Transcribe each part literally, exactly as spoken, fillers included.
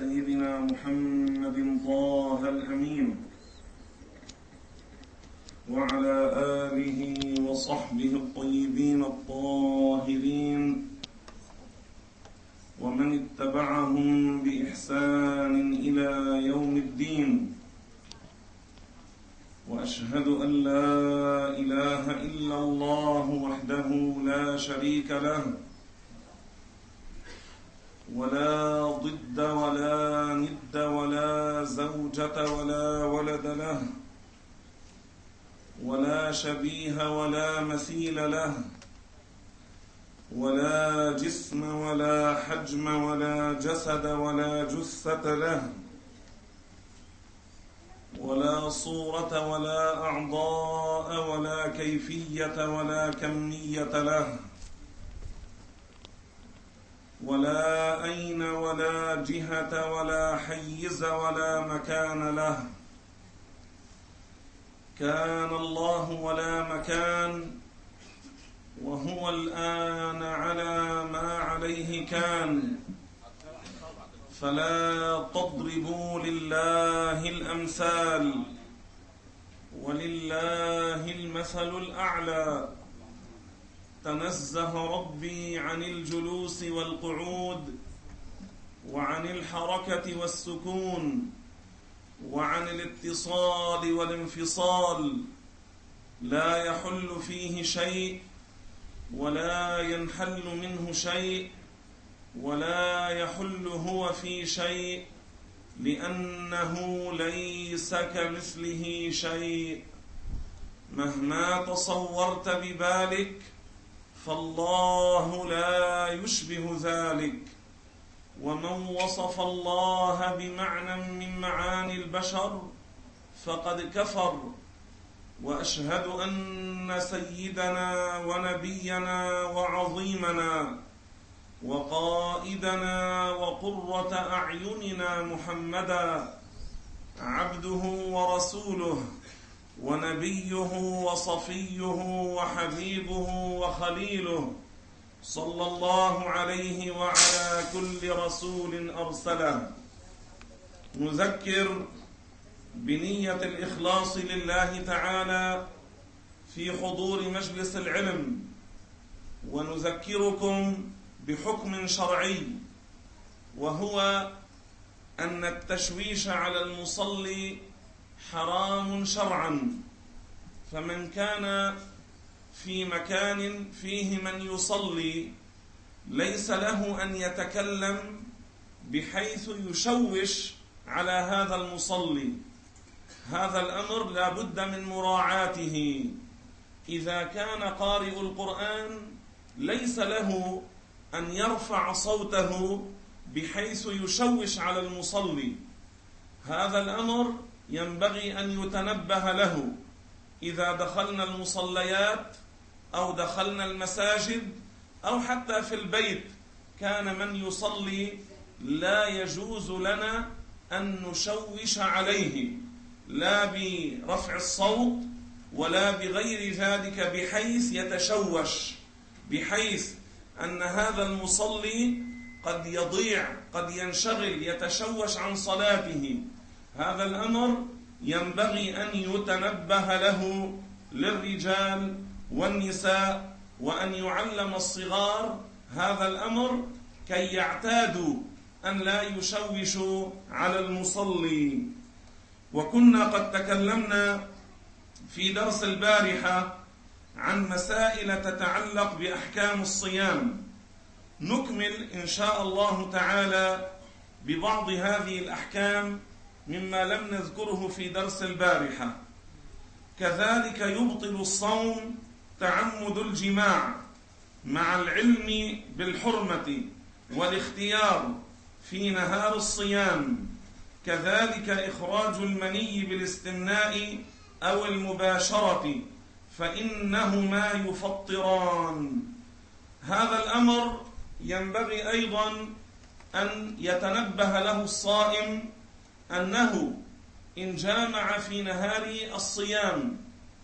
سيدنا محمد طه الأمين وعلى آله وصحبه الطيبين الطاهرين ومن اتبعهم بإحسان إلى يوم الدين. وأشهد أن لا إله إلا الله وحده لا شريك له ولا ضد ولا ند ولا زوجة ولا ولد له ولا شبيه ولا مثيل له ولا جسم ولا حجم ولا جسد ولا جثة له ولا صورة ولا أعضاء ولا كيفية ولا كمية له ولا أين ولا جهة ولا حيز ولا مكان له. كان الله ولا مكان وهو الآن على ما عليه كان، فلا تضربوا لله الأمثال ولله المثل الأعلى. تنزه ربي عن الجلوس والقعود وعن الحركة والسكون وعن الاتصال والانفصال، لا يحل فيه شيء ولا ينحل منه شيء ولا يحل هو في شيء، لأنه ليس كمثله شيء. مهما تصورت ببالك فالله لا يشبه ذلك. ومن وصف الله بمعنى من معاني البشر فقد كفر. وأشهد أن سيدنا ونبينا وعظيمنا وقائدنا وقرة أعيننا محمدا عبده ورسوله ونبيه وصفيه وحبيبه وخليله، صلى الله عليه وعلى كل رسول أرسله. نذكر بنية الإخلاص لله تعالى في حضور مجلس العلم، ونذكركم بحكم شرعي، وهو أن التشويش على المصلي حرام شرعا. فمن كان في مكان فيه من يصلي ليس له أن يتكلم بحيث يشوش على هذا المصلي. هذا الأمر لا بد من مراعاته. إذا كان قارئ القرآن ليس له أن يرفع صوته بحيث يشوش على المصلي. هذا الأمر ينبغي أن يتنبه له. إذا دخلنا المصليات أو دخلنا المساجد أو حتى في البيت كان من يصلي لا يجوز لنا أن نشوش عليه، لا برفع الصوت ولا بغير ذلك، بحيث يتشوش، بحيث أن هذا المصلي قد يضيع، قد ينشغل، يتشوش عن صلاته. هذا الأمر ينبغي أن يتنبه له للرجال والنساء، وأن يعلم الصغار هذا الأمر كي يعتادوا أن لا يشوشوا على المصلي. وكنا قد تكلمنا في درس البارحة عن مسائل تتعلق بأحكام الصيام. نكمل إن شاء الله تعالى ببعض هذه الأحكام مما لم نذكره في درس البارحة. كذلك يبطل الصوم تعمد الجماع مع العلم بالحرمة والاختيار في نهار الصيام. كذلك إخراج المني بالاستمناء أو المباشرة، فإنهما يفطران. هذا الأمر ينبغي أيضا أن يتنبه له الصائم، أنه إن جامع في نهار الصيام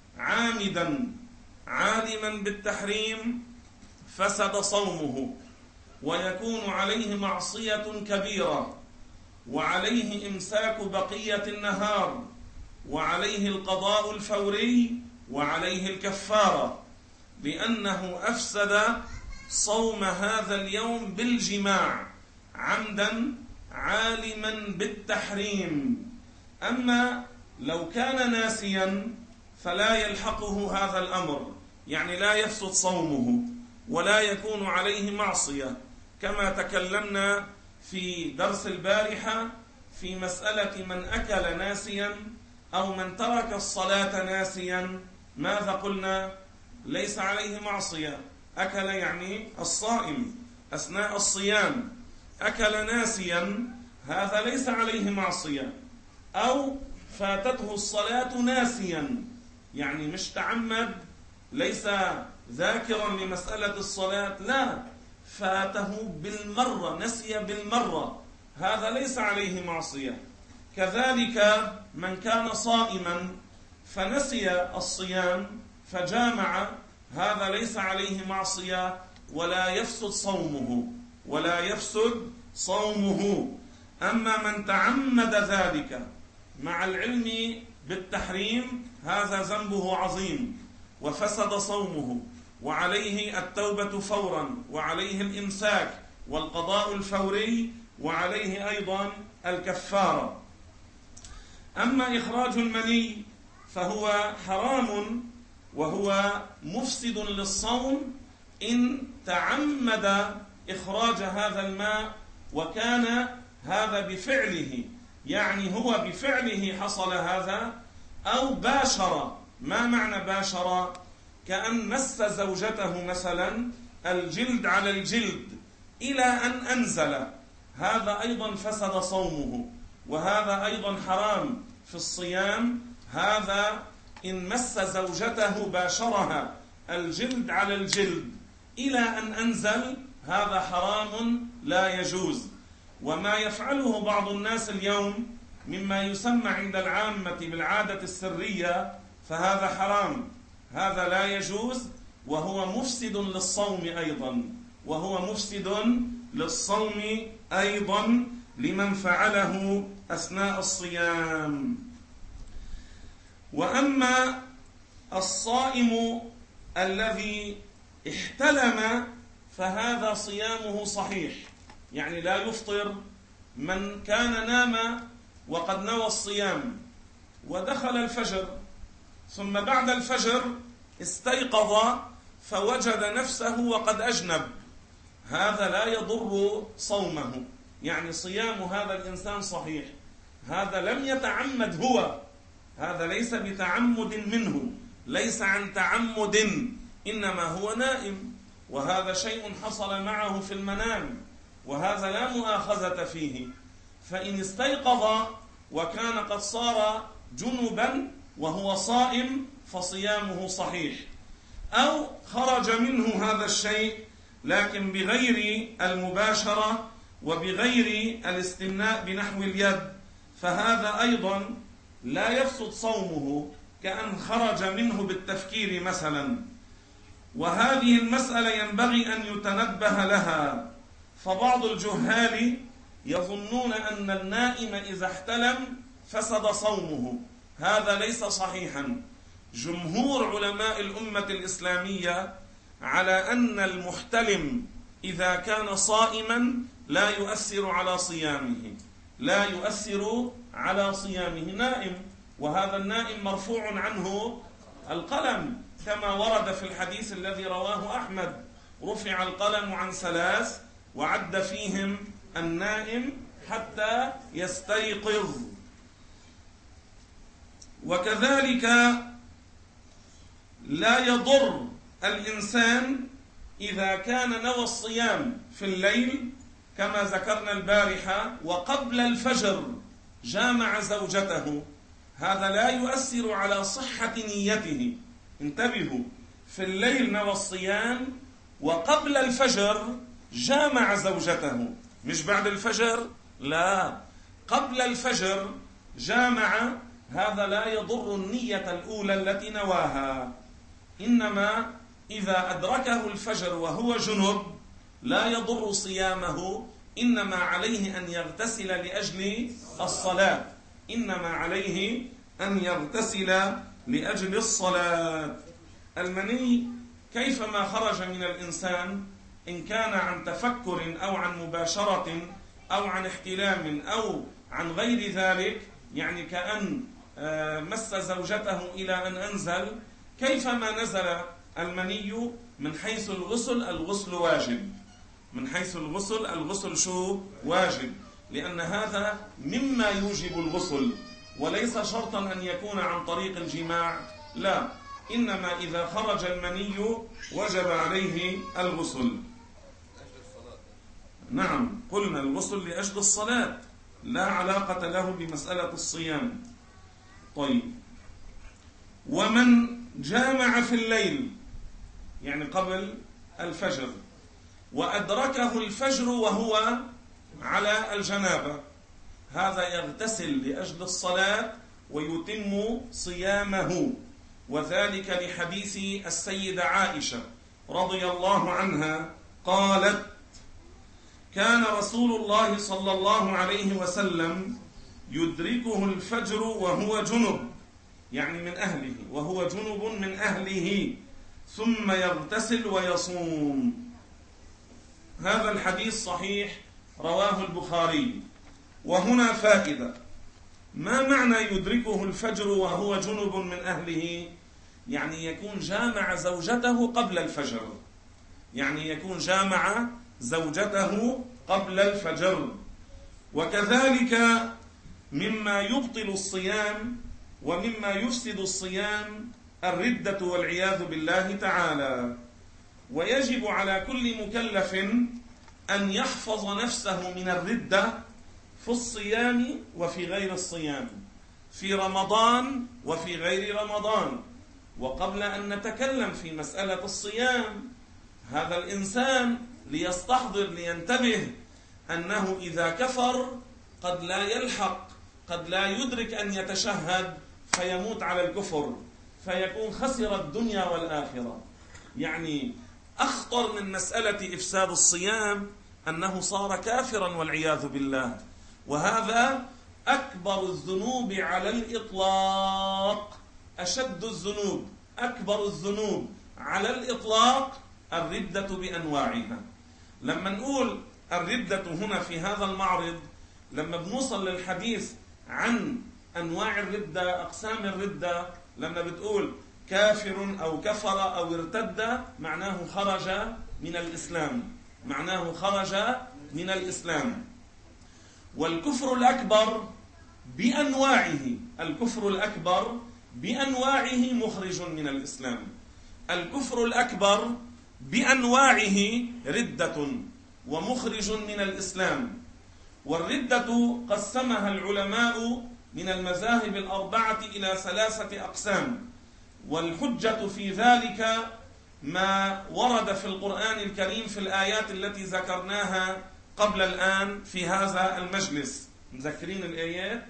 عامدا عالما بالتحريم فسد صومه ويكون عليه معصية كبيرة. وعليه إمساك بقية النهار، وعليه القضاء الفوري، وعليه الكفارة، لأنه أفسد صوم هذا اليوم بالجماع عمدا عالما بالتحريم. أما لو كان ناسيا فلا يلحقه هذا الأمر، يعني لا يفسد صومه ولا يكون عليه معصية، كما تكلمنا في درس البارحة في مسألة من أكل ناسيا أو من ترك الصلاة ناسيا. ماذا قلنا؟ ليس عليه معصية. أكل يعني الصائم أثناء الصيام، أكل ناسيا هذا ليس عليه معصية. أو فاتته الصلاة ناسيا، يعني مش تعمد، ليس ذاكرا لمسألة الصلاة، لا، فاته بالمرة، نسي بالمرة، هذا ليس عليه معصية. كذلك من كان صائما فنسي الصيام فجامع، هذا ليس عليه معصية ولا يفسد صومه ولا يفسد صومه. أما من تعمد ذلك مع العلم بالتحريم هذا ذنبه عظيم وفسد صومه، وعليه التوبة فورا، وعليه الإمساك والقضاء الفوري، وعليه أيضا الكفارة. أما إخراج المني فهو حرام وهو مفسد للصوم إن تعمد إخراج هذا الماء وكان هذا بفعله، يعني هو بفعله حصل هذا، أو باشر. ما معنى باشر؟ كأن مس زوجته مثلا الجلد على الجلد إلى أن أنزل، هذا أيضا فسد صومه، وهذا أيضا حرام في الصيام. هذا إن مس زوجته باشرها الجلد على الجلد إلى أن أنزل، هذا حرام لا يجوز. وما يفعله بعض الناس اليوم مما يسمى عند العامة بالعادة السرية فهذا حرام، هذا لا يجوز، وهو مفسد للصوم أيضا، وهو مفسد للصوم أيضا لمن فعله أثناء الصيام. وأما الصائم الذي احتلم فهذا صيامه صحيح، يعني لا يفطر. من كان نام وقد نوى الصيام ودخل الفجر، ثم بعد الفجر استيقظ فوجد نفسه وقد أجنب، هذا لا يضر صومه، يعني صيام هذا الإنسان صحيح. هذا لم يتعمد هو، هذا ليس بتعمد منه، ليس عن تعمد، إنما هو نائم، وهذا شيء حصل معه في المنام، وهذا لا مؤاخذة فيه. فإن استيقظ وكان قد صار جنبا وهو صائم فصيامه صحيح. أو خرج منه هذا الشيء لكن بغير المباشرة وبغير الاستمناء بنحو اليد، فهذا أيضا لا يفسد صومه، كأن خرج منه بالتفكير مثلا. وهذه المسألة ينبغي أن يتنبه لها، فبعض الجهال يظنون أن النائم إذا احتلم فسد صومه، هذا ليس صحيحا. جمهور علماء الأمة الإسلامية على أن المحتلم إذا كان صائما لا يؤثر على صيامه، لا يؤثر على صيامه. نائم، وهذا النائم مرفوع عنه القلم، كما ورد في الحديث الذي رواه أحمد: رفع القلم عن ثلاث وعد فيهم النائم حتى يستيقظ. وكذلك لا يضر الإنسان إذا كان نوى الصيام في الليل كما ذكرنا البارحة وقبل الفجر جامع زوجته، هذا لا يؤثر على صحة نيته. انتبهوا، في الليل نوى الصيام وقبل الفجر جامع زوجته، مش بعد الفجر، لا، قبل الفجر جامع، هذا لا يضر النية الأولى التي نواها. إنما إذا أدركه الفجر وهو جنب لا يضر صيامه إنما عليه أن يغتسل لأجل الصلاة، إنما عليه أن يغتسل لأجل الصلاة. المني كيفما خرج من الإنسان، إن كان عن تفكر أو عن مباشرة أو عن احتلام أو عن غير ذلك، يعني كأن مس زوجته إلى أن أنزل، كيفما نزل المني من حيث الغسل، الغسل واجب، من حيث الغسل الغسل شو؟ واجب، لأن هذا مما يوجب الغسل، وليس شرطا أن يكون عن طريق الجماع، لا، إنما إذا خرج المني وجب عليه الغسل. نعم، قلنا الغسل لأجل الصلاة، لا علاقة له بمسألة الصيام. طيب، ومن جامع في الليل، يعني قبل الفجر، وأدركه الفجر وهو على الجنابة، هذا يغتسل لأجل الصلاة ويتم صيامه، وذلك لحديث السيدة عائشة رضي الله عنها قالت: كان رسول الله صلى الله عليه وسلم يدركه الفجر وهو جنب، يعني من أهله، وهو جنب من أهله، ثم يغتسل ويصوم. هذا الحديث صحيح، رواه البخاري. وهنا فائدة: ما معنى يدركه الفجر وهو جنب من أهله؟ يعني يكون جامع زوجته قبل الفجر، يعني يكون جامع زوجته قبل الفجر. وكذلك مما يبطل الصيام ومما يفسد الصيام الردة والعياذ بالله تعالى. ويجب على كل مكلف أن يحفظ نفسه من الردة في الصيام وفي غير الصيام، في رمضان وفي غير رمضان. وقبل أن نتكلم في مسألة الصيام، هذا الإنسان ليستحضر، لينتبه أنه إذا كفر قد لا يلحق، قد لا يدرك أن يتشهد فيموت على الكفر، فيكون خسر الدنيا والآخرة. يعني أخطر من مسألة إفساد الصيام أنه صار كافرا والعياذ بالله، وهذا أكبر الذنوب على الإطلاق. أشد الذنوب، أكبر الذنوب على الإطلاق الردة بأنواعها. لما نقول الردة هنا في هذا المعرض، لما بنوصل للحديث عن أنواع الردة، أقسام الردة، لما بتقول كافر أو كفر أو ارتد، معناه خرج من الإسلام، معناه خرج من الإسلام. والكفر الأكبر بأنواعه، الكفر الأكبر بأنواعه مخرج من الإسلام. الكفر الأكبر بأنواعه ردة ومخرج من الإسلام. والردة قسمها العلماء من المذاهب الأربعة إلى ثلاثة أقسام، والحجة في ذلك ما ورد في القرآن الكريم في الآيات التي ذكرناها قبل الآن في هذا المجلس. مذكرين الآيات؟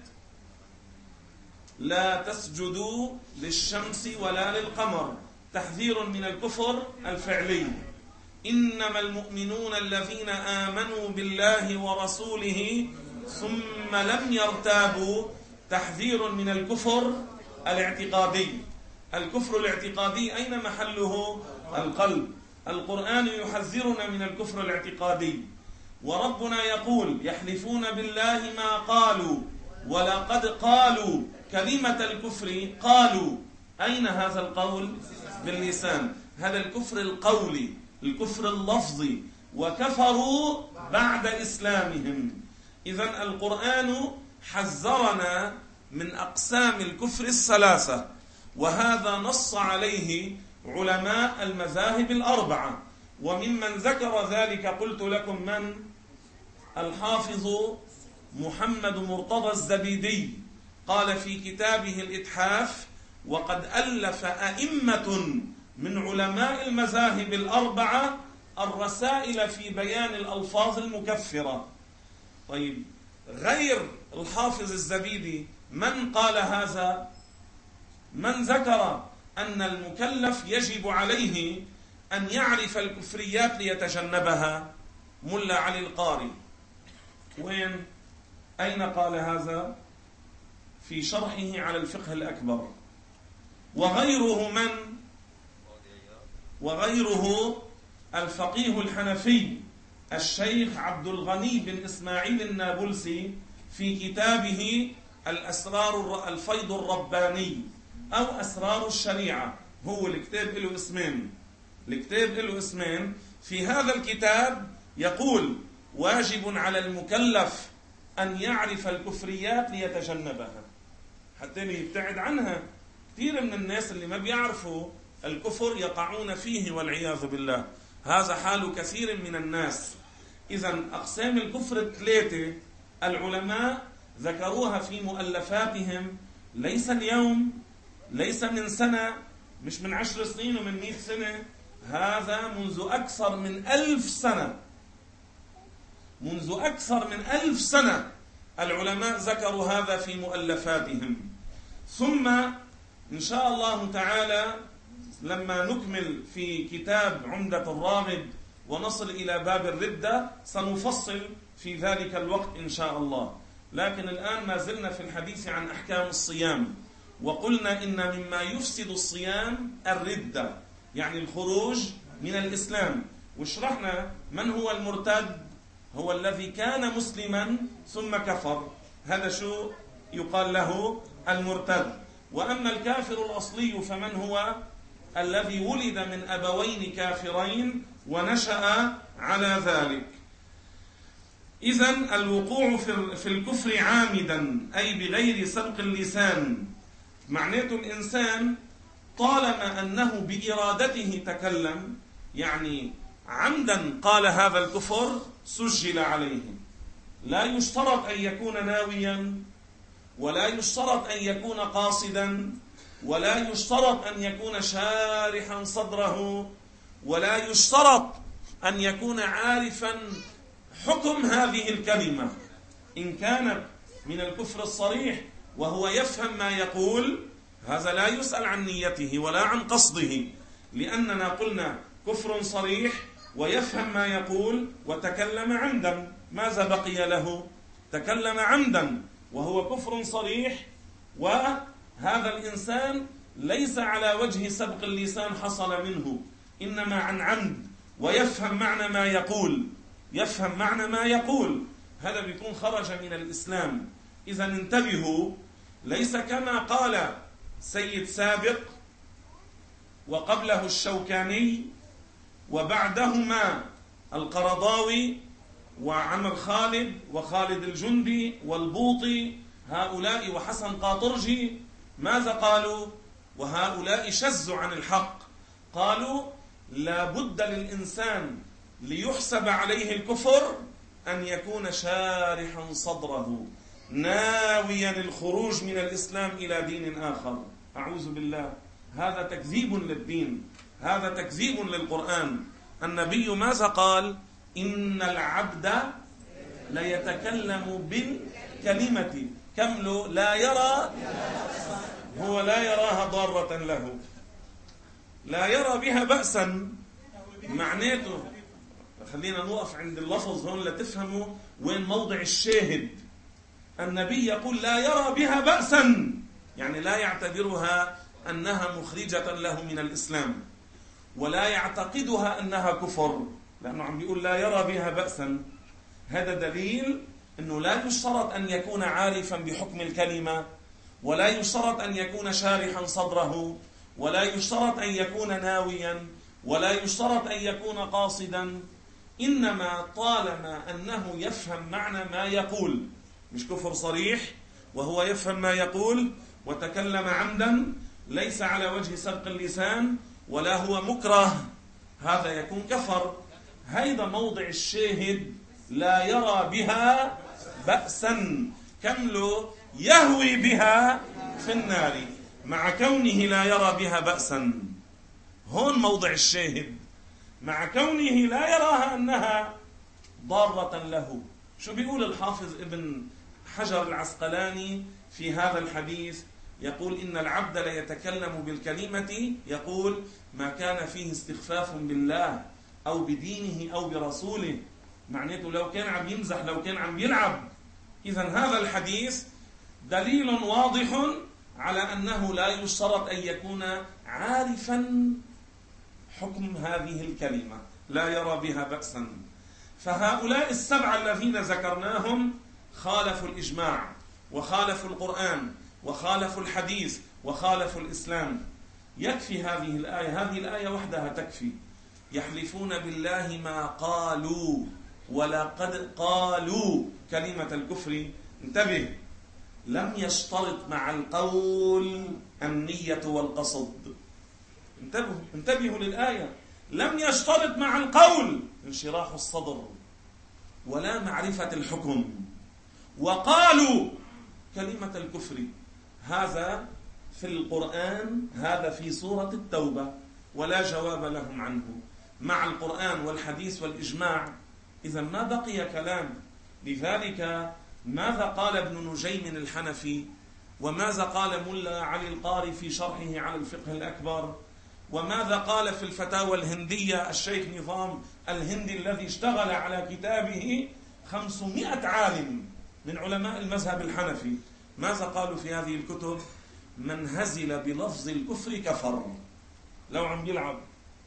لا تسجدوا للشمس ولا للقمر، تحذير من الكفر الفعلي. إنما المؤمنون الذين آمنوا بالله ورسوله ثم لم يرتابوا، تحذير من الكفر الاعتقادي. الكفر الاعتقادي أين محله؟ القلب. القرآن يحذرنا من الكفر الاعتقادي، وربنا يقول: يحلفون بالله ما قالوا ولقد قالوا كلمة الكفر. قالوا، أين هذا القول؟ باللسان. هذا الكفر القولي، الكفر اللفظي، وكفروا بعد إسلامهم. إذن القرآن حذرنا من أقسام الكفر الثلاثة، وهذا نص عليه علماء المذاهب الأربعة. وممن ذكر ذلك قلت لكم من؟ الحافظ محمد مرتضى الزبيدي قال في كتابه الإتحاف: وقد ألف أئمة من علماء المذاهب الأربعة الرسائل في بيان الألفاظ المكفرة. طيب، غير الحافظ الزبيدي من قال هذا؟ من ذكر أن المكلف يجب عليه أن يعرف الكفريات ليتجنبها؟ ملا علي القاري وين؟ أين قال هذا؟ في شرحه على الفقه الأكبر. وغيره من؟ وغيره الفقيه الحنفي الشيخ عبد الغني بن إسماعيل النابلسي في كتابه الأسرار الفيض الرباني أو أسرار الشريعة. هو الكتاب له اسمين، الكتاب له اسمين. في هذا الكتاب يقول: واجب على المكلف أن يعرف الكفريات ليتجنبها، حتى يبتعد عنها. كثير من الناس اللي ما بيعرفوا الكفر يقعون فيه والعياذ بالله. هذا حال كثير من الناس. إذن أقسام الكفر الثلاثة العلماء ذكروها في مؤلفاتهم، ليس اليوم، ليس من سنة، مش من عشر سنين ومن مئة سنة، هذا منذ أكثر من ألف سنة. منذ أكثر من ألف سنة العلماء ذكروا هذا في مؤلفاتهم. ثم إن شاء الله تعالى لما نكمل في كتاب عمدة الراغب ونصل إلى باب الردة سنفصل في ذلك الوقت إن شاء الله. لكن الآن ما زلنا في الحديث عن أحكام الصيام، وقلنا إن مما يفسد الصيام الردة، يعني الخروج من الإسلام. وشرحنا من هو المرتد، هو الذي كان مسلما ثم كفر، هذا شو يقال له المرتد. وأما الكافر الأصلي فمن هو؟ الذي ولد من أبوين كافرين ونشأ على ذلك. إذن الوقوع في الكفر عامدا أي بغير سبق اللسان، معناته الإنسان طالما أنه بإرادته تكلم، يعني عمدا قال هذا الكفر، سجل عليه. لا يشترط أن يكون ناويا، ولا يشترط أن يكون قاصدا، ولا يشترط أن يكون شارحا صدره، ولا يشترط أن يكون عارفا حكم هذه الكلمة. إن كانت من الكفر الصريح وهو يفهم ما يقول، هذا لا يسأل عن نيته ولا عن قصده، لأننا قلنا كفر صريح ويفهم ما يقول وتكلم عمدا، ماذا بقي له؟ تكلم عمدا وهو كفر صريح، وهذا الإنسان ليس على وجه سبق اللسان حصل منه، إنما عن عمد، ويفهم معنى ما يقول، يفهم معنى ما يقول، هذا بيكون خرج من الإسلام. إذا انتبهوا، ليس كما قال سيد سابق وقبله الشوكاني وبعدهما القرضاوي وعمر خالد وخالد الجندي والبوطي، هؤلاء وحسن قاطرجي، ماذا قالوا؟ وهؤلاء شزوا عن الحق، قالوا لا بد للإنسان ليحسب عليه الكفر أن يكون شارحا صدره ناويا الخروج من الإسلام إلى دين آخر. أعوذ بالله، هذا تكذيب للدين، هذا تكذيب للقرآن. النبي ماذا قال؟ إن العبد ليتكلم بالكلمة كمل لا يرى، هو لا يراها ضارة له، لا يرى بها بأسا. معناته خلينا نوقف عند اللفظ هون لتفهموا وين موضع الشاهد. النبي يقول لا يرى بها بأسا، يعني لا يعتبرها أنها مخرجة له من الإسلام، ولا يعتقدها أنها كفر، لأنه عم بيقول لا يرى بها بأسا. هذا دليل أنه لا يشترط أن يكون عارفا بحكم الكلمة، ولا يشترط أن يكون شارحا صدره، ولا يشترط أن يكون ناويا، ولا يشترط أن يكون قاصدا، إنما طالما أنه يفهم معنى ما يقول، مش كفر صريح وهو يفهم ما يقول وتكلم عمدا، ليس على وجه سبق اللسان ولا هو مكره، هذا يكون كفر. هيدا موضع الشاهد، لا يرى بها بأسا كمل يهوي بها في النار، مع كونه لا يرى بها بأسا. هون موضع الشاهد، مع كونه لا يراها أنها ضارة له. شو بيقول الحافظ ابن حجر العسقلاني في هذا الحديث؟ يقول إن العبد لا يتكلم بالكلمة، يقول ما كان فيه استخفاف بالله أو بدينه أو برسوله، معناته لو كان عم يمزح، لو كان عم يلعب. إذن هذا الحديث دليل واضح على أنه لا يشترط أن يكون عارفا حكم هذه الكلمة، لا يرى بها بأسا. فهؤلاء السبعة الذين ذكرناهم خالفوا الإجماع، وخالفوا القرآن، وخالفوا الحديث، وخالفوا الإسلام. يكفي هذه الآية، هذه الآية وحدها تكفي. يحلفون بالله ما قالوا ولقد قالوا كلمة الكفر. انتبه، لم يشترط مع القول النية والقصد. انتبهوا انتبهوا للآية، لم يشترط مع القول انشراح الصدر ولا معرفة الحكم. وقالوا كلمة الكفر، هذا في القرآن، هذا في سورة التوبة، ولا جواب لهم عنه مع القرآن والحديث والإجماع. إذا ما بقي كلام. لذلك ماذا قال ابن نجيم الحنفي، وماذا قال ملا علي القاري في شرحه على الفقه الأكبر، وماذا قال في الفتاوى الهندية الشيخ نظام الهندي الذي اشتغل على كتابه خمسمائة عالم من علماء المذهب الحنفي؟ ماذا قالوا في هذه الكتب؟ من هزل بلفظ الكفر كفر. لو عم يلعب،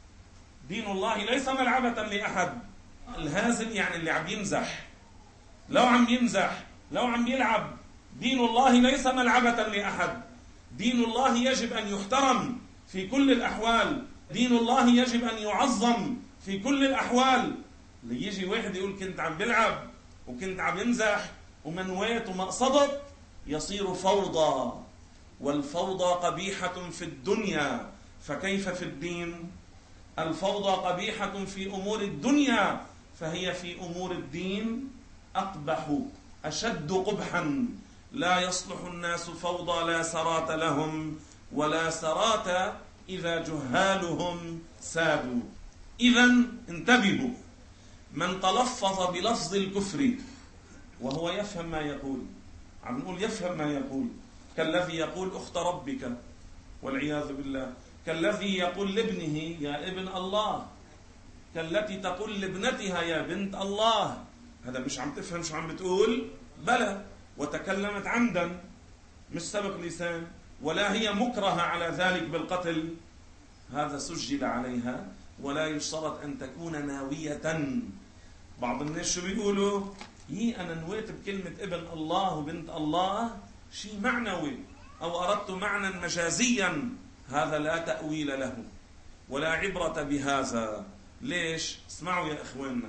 دين الله ليس ملعبة لأحد. الهازل يعني اللي عم يمزح. لو عم يمزح، لو عم يلعب، دين الله ليس ملعبة لأحد. دين الله يجب أن يحترم في كل الأحوال. دين الله يجب أن يعظم في كل الأحوال. اللي يجي واحد يقول كنت عم بلعب وكنت عم يمزح ومنويت وما قصدت، يصير فوضى، والفوضى قبيحة في الدنيا، فكيف في الدين؟ الفوضى قبيحة في أمور الدنيا، فهي في أمور الدين أقبح، أشد قبحا. لا يصلح الناس فوضى لا سرات لهم، ولا سرات إذا جهالهم سادوا. إذن انتبهوا، من تلفظ بلفظ الكفر وهو يفهم ما يقول، عم نقول يفهم ما يقول، كالذي يقول أخت ربك والعياذ بالله، كالذي يقول لابنه يا ابن الله، كالتي تقول لابنتها يا بنت الله. هذا مش عم تفهم شو عم بتقول؟ بلى، وتكلمت عمدا مش سبق لسان، ولا هي مكرهة على ذلك بالقتل. هذا سجل عليها، ولا يشترط أن تكون ناوية. بعض الناس شو بيقولوا؟ يي أنا نويت بكلمة ابن الله وبنت الله شيء معنوي، أو أردت معنى مجازيا. هذا لا تأويل له ولا عبرة بهذا. ليش؟ اسمعوا يا إخواننا.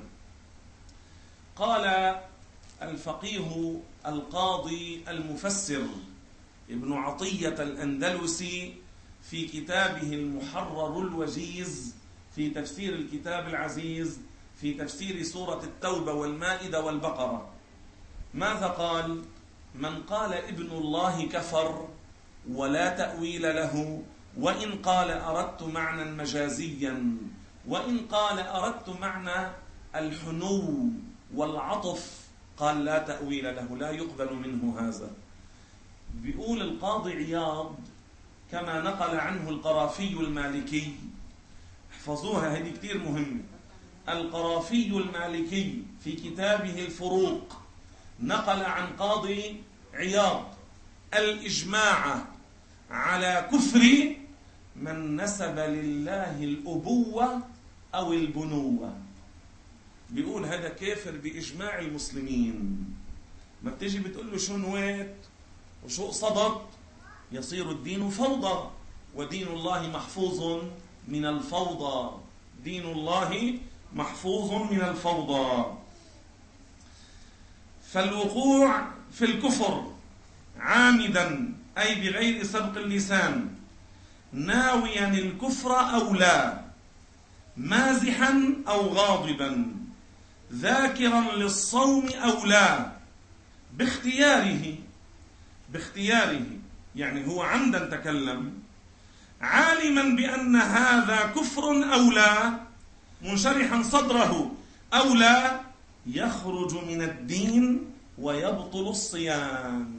قال الفقيه القاضي المفسر ابن عطية الأندلسي في كتابه المحرر الوجيز في تفسير الكتاب العزيز في تفسير سورة التوبة والمائدة والبقرة، ماذا قال؟ من قال ابن الله كفر ولا تأويل له، وإن قال أردت معنى مجازيا، وإن قال أردت معنى الحنو والعطف، قال لا تأويل له، لا يقبل منه هذا. بيقول القاضي عياض كما نقل عنه القرافي المالكي، احفظوها هذه كتير مهمة. القرافي المالكي في كتابه الفروق نقل عن قاضي عياض الإجماع على كفر من نسب لله الأبوة أو البنوة. بيقول هذا كافر بإجماع المسلمين. ما بتجي بتقول له شو نويت وشو قصدت، يصير الدين فوضى، ودين الله محفوظ من الفوضى. دين الله محفوظ من الفوضى. فالوقوع في الكفر عامدا أي بغير سبق اللسان، ناويا الكفر أو لا، مازحا أو غاضبا، ذاكرا للصوم أو لا، باختياره باختياره يعني هو عمدا تكلم، عالما بأن هذا كفر أو لا، منشرحا صدره أو لا، يخرج من الدين ويبطل الصيام.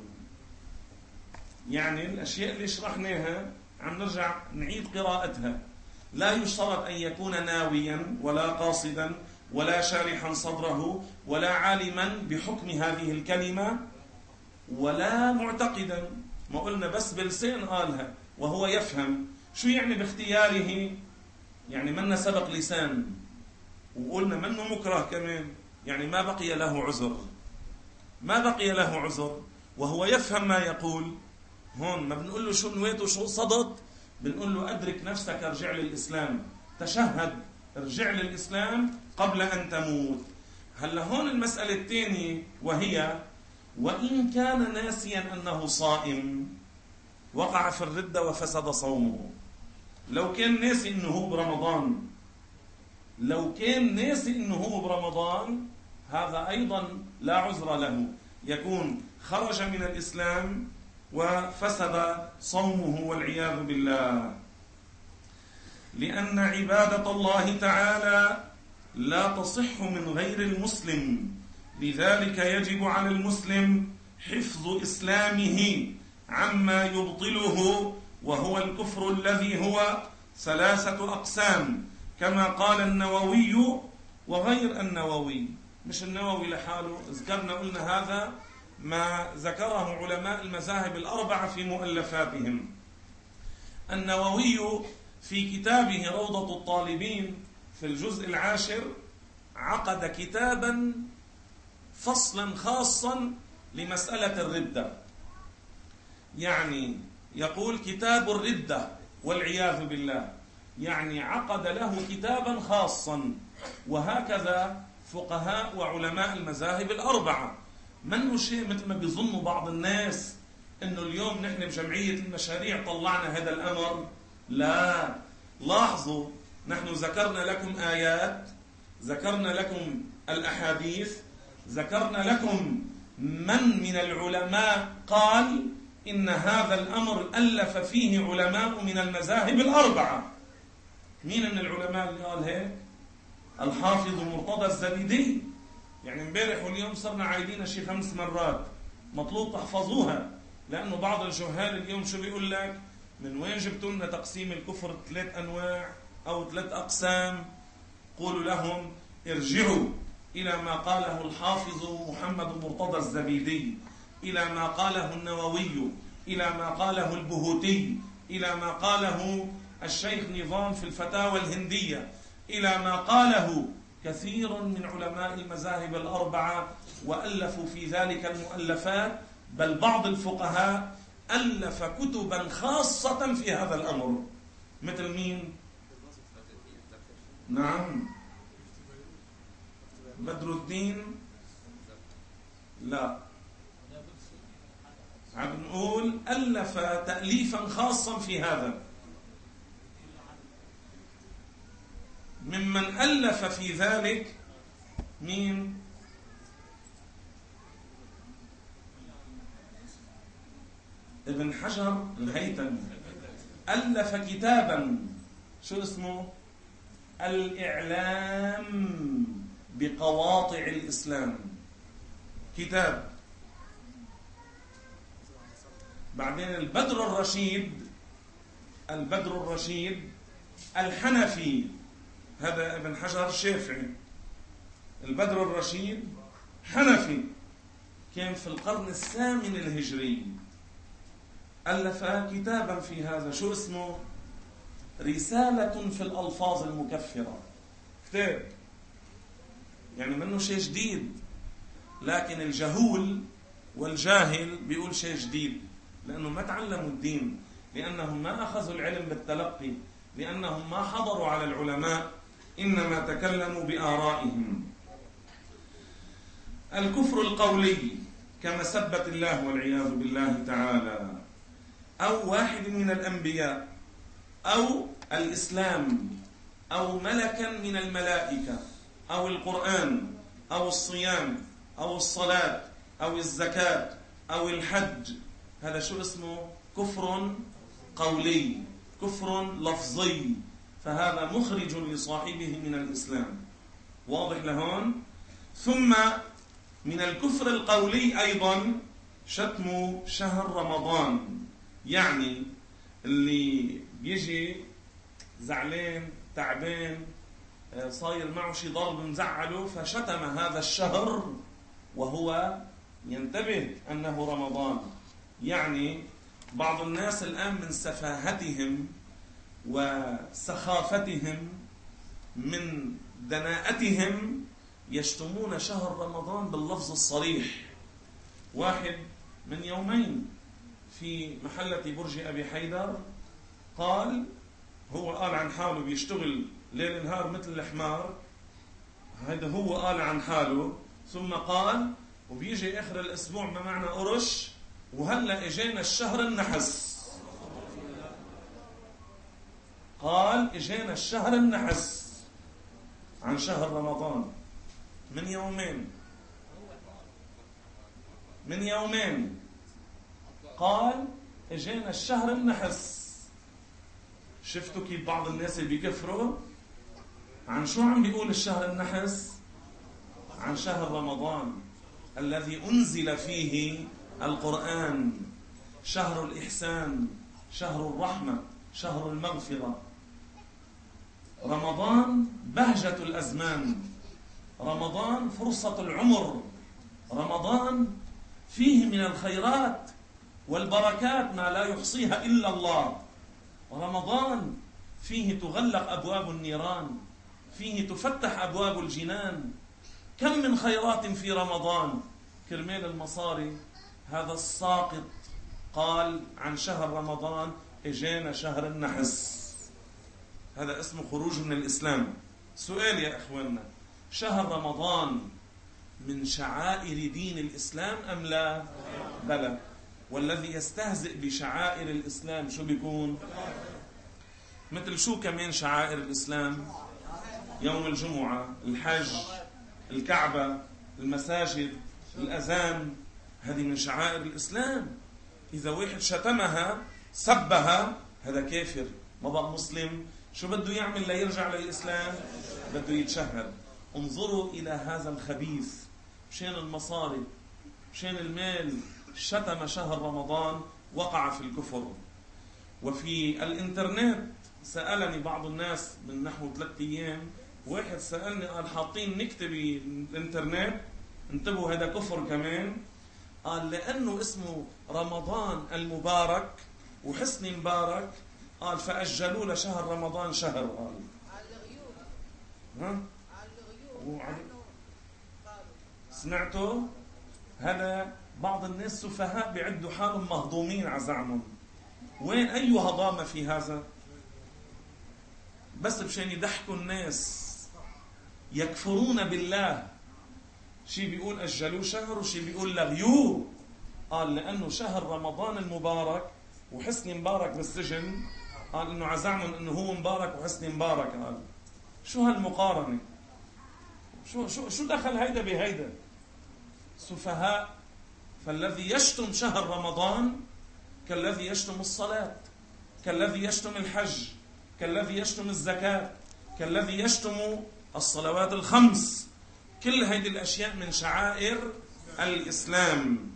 يعني الأشياء اللي شرحناها عم نرجع نعيد قراءتها. لا يشترط أن يكون ناويا ولا قاصدا ولا شارحا صدره ولا عالما بحكم هذه الكلمة ولا معتقدا. ما قلنا بس بلسان قالها وهو يفهم. شو يعني باختياره؟ يعني منا سبق لسان، وقلنا منه مكره كمان، يعني ما بقي له عذر، ما بقي له عذر وهو يفهم ما يقول. هون ما بنقول له شو نويت وشو صدد، بنقول له أدرك نفسك، ارجع للإسلام، تشهد، ارجع للإسلام قبل أن تموت. هلا هون المسألة الثانية وهي وإن كان ناسيا أنه صائم وقع في الردة وفسد صومه. لو كان ناسي أنه هو برمضان، لو كان ناسي أنه هو برمضان، هذا أيضا لا عذر له، يكون خرج من الإسلام وفسد صومه والعياذ بالله. لأن عبادة الله تعالى لا تصح من غير المسلم، لذلك يجب على المسلم حفظ إسلامه عما يبطله، وهو الكفر الذي هو ثلاثة أقسام، كما قال النووي وغير النووي. مش النووي لحاله، ذكرنا قلنا هذا ما ذكره علماء المذاهب الأربعة في مؤلفاتهم. النووي في كتابه روضة الطالبين في الجزء العاشر عقد كتابا فصلا خاصا لمسألة الردة، يعني يقول كتاب الردة والعياذ بالله، يعني عقد له كتابا خاصا. وهكذا فقهاء وعلماء المذاهب الأربعة. منه شيء مثل ما بيظنوا بعض الناس انه اليوم نحن بجمعية المشاريع طلعنا هذا الأمر. لا، لاحظوا، نحن ذكرنا لكم آيات، ذكرنا لكم الأحاديث، ذكرنا لكم من من العلماء قال إن هذا الأمر ألف فيه علماء من المذاهب الأربعة. مين من العلماء اللي قال هيك؟ الحافظ مرتضى الزبيدي. يعني امبارح واليوم صرنا عايدين شي خمس مرات، مطلوب تحفظوها، لأنه بعض الجهال اليوم شو بيقول لك؟ من وين جبتوا لنا تقسيم الكفر ثلاث أنواع أو ثلاث أقسام؟ قولوا لهم ارجعوا إلى ما قاله الحافظ محمد مرتضى الزبيدي، إلى ما قاله النووي، إلى ما قاله البهوتي، إلى ما قاله الشيخ نظام في الفتاوى الهندية، إلى ما قاله كثير من علماء المذاهب الأربعة، وألفوا في ذلك المؤلفات. بل بعض الفقهاء ألف كتبا خاصة في هذا الأمر. مثل مين؟ نعم، بدر الدين، لا، عم نقول ألف تأليفا خاصا في هذا. ممن ألف في ذلك مين؟ ابن حجر الهيثمي ألف كتابا شو اسمه؟ الإعلام بقواطع الإسلام، كتاب. بعدين البدر الرشيد، البدر الرشيد الحنفي، هذا ابن حجر شافعي، البدر الرشيد حنفي، كان في القرن الثامن الهجري، ألف كتابا في هذا. شو اسمه؟ رسالة في الألفاظ المكفرة. كتاب يعني منه شيء جديد، لكن الجهول والجاهل بيقول شيء جديد، لأنه ما تعلموا الدين، لأنهم ما أخذوا العلم بالتلقي، لأنهم ما حضروا على العلماء، إنما تكلموا بآرائهم. الكفر القولي كمسبة الله والعياذ بالله تعالى، أو واحد من الأنبياء، أو الإسلام، أو ملكا من الملائكة، أو القرآن، أو الصيام، أو الصلاة، أو الزكاة، أو الحج، هذا شو اسمه؟ كفر قولي، كفر لفظي، فهذا مخرج لصاحبه من الإسلام. واضح لهون؟ ثم من الكفر القولي أيضا شتم شهر رمضان. يعني اللي بيجي زعلان تعبان صاير معه شي ضرب مزعله فشتم هذا الشهر وهو ينتبه أنه رمضان. يعني بعض الناس الآن من سفاهتهم وسخافتهم من دناءتهم يشتمون شهر رمضان باللفظ الصريح. واحد من يومين في محلة برج أبي حيدر قال، هو قال عن حاله بيشتغل ليل نهار مثل الحمار، هذا هو قال عن حاله، ثم قال وبيجي آخر الأسبوع ما معنى قرش، وهلأ اجينا الشهر النحس. قال اجينا الشهر النحس عن شهر رمضان من يومين من يومين قال اجينا الشهر النحس. شفتوا كيف بعض الناس اللي بيكفروا؟ عن شو عم بيقول الشهر النحس؟ عن شهر رمضان الذي أنزل فيه القرآن، شهر الإحسان، شهر الرحمة، شهر المغفرة. رمضان بهجة الأزمان، رمضان فرصة العمر، رمضان فيه من الخيرات والبركات ما لا يحصيها إلا الله. رمضان فيه تغلق أبواب النيران، فيه تفتح أبواب الجنان. كم من خيرات في رمضان. كرمال المصاري هذا الساقط قال عن شهر رمضان اجينا شهر النحس. هذا اسمه خروج من الإسلام. سؤال يا أخواننا، شهر رمضان من شعائر دين الإسلام أم لا؟ بلى. والذي يستهزئ بشعائر الإسلام شو بيكون؟ مثل شو كمان شعائر الإسلام؟ يوم الجمعة، الحج، الكعبة، المساجد، الأذان، هذه من شعائر الإسلام. إذا واحد شتمها سبها هذا كافر، ما بقى مسلم. شو بده يعمل ليرجع للإسلام؟ بده يتشهد. انظروا إلى هذا الخبيث، مشان المصاري، مشان المال، شتم شهر رمضان، وقع في الكفر. وفي الإنترنت سألني بعض الناس من نحو ثلاثة أيام، واحد سألني قال حاطين نكتب الإنترنت، انتبهوا هذا كفر كمان، قال لأنه اسمه رمضان المبارك وحسني مبارك، قال فأجلوا لشهر رمضان شهر. قال ها؟ سمعتوا؟ هذا بعض الناس سفهاء بيعدوا حالهم مهضومين على زعمهم. وين أي هضامة في هذا؟ بس بشان يضحكوا الناس. يكفرون بالله. شي بيقول أجلوا شهر وشي بيقول لغيوه. قال لأنه شهر رمضان المبارك وحسني مبارك بالسجن، قال إنه عزعمهم إنه هو مبارك وحسني مبارك. قال شو هالمقارنة؟ شو شو شو دخل هيدا بهيدا؟ سفهاء. فالذي يشتم شهر رمضان كالذي يشتم الصلاة، كالذي يشتم الحج، كالذي يشتم الزكاة، كالذي يشتم الصلوات الخمس. كل هذه الأشياء من شعائر الإسلام.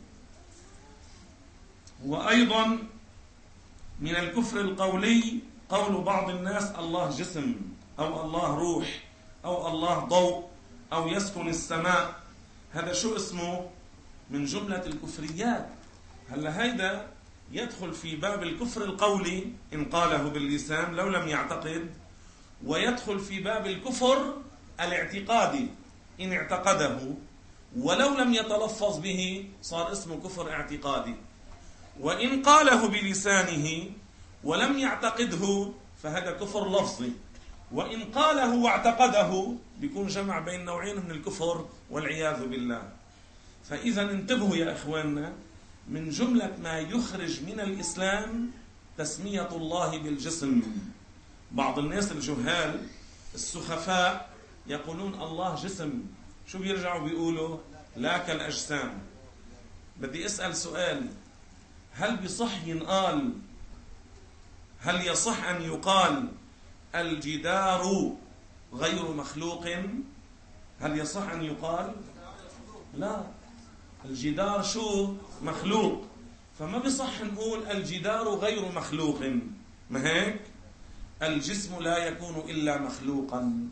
وأيضا من الكفر القولي قول بعض الناس الله جسم، أو الله روح، أو الله ضوء، أو يسكن السماء. هذا شو اسمه؟ من جملة الكفريات. هلا هيدا يدخل في باب الكفر القولي إن قاله باللسان لو لم يعتقد، ويدخل في باب الكفر الاعتقادي إن اعتقده ولو لم يتلفظ به صار اسمه كفر اعتقادي. وإن قاله بلسانه ولم يعتقده فهذا كفر لفظي. وإن قاله واعتقده بيكون جمع بين نوعين من الكفر والعياذ بالله. فإذا انتبهوا يا إخواننا، من جملة ما يخرج من الإسلام تسمية الله بالجسم. بعض الناس الجهال السخفاء يقولون الله جسم. شو بيرجعوا بيقولوا؟ لا كالأجسام. بدي أسأل سؤال، هل بصح ينقال هل يصح أن يقال الجدار غير مخلوق؟ هل يصح أن يقال؟ لا، الجدار شو؟ مخلوق. فما بصح نقول الجدار غير مخلوق، ما هيك؟ الجسم لا يكون إلا مخلوقا.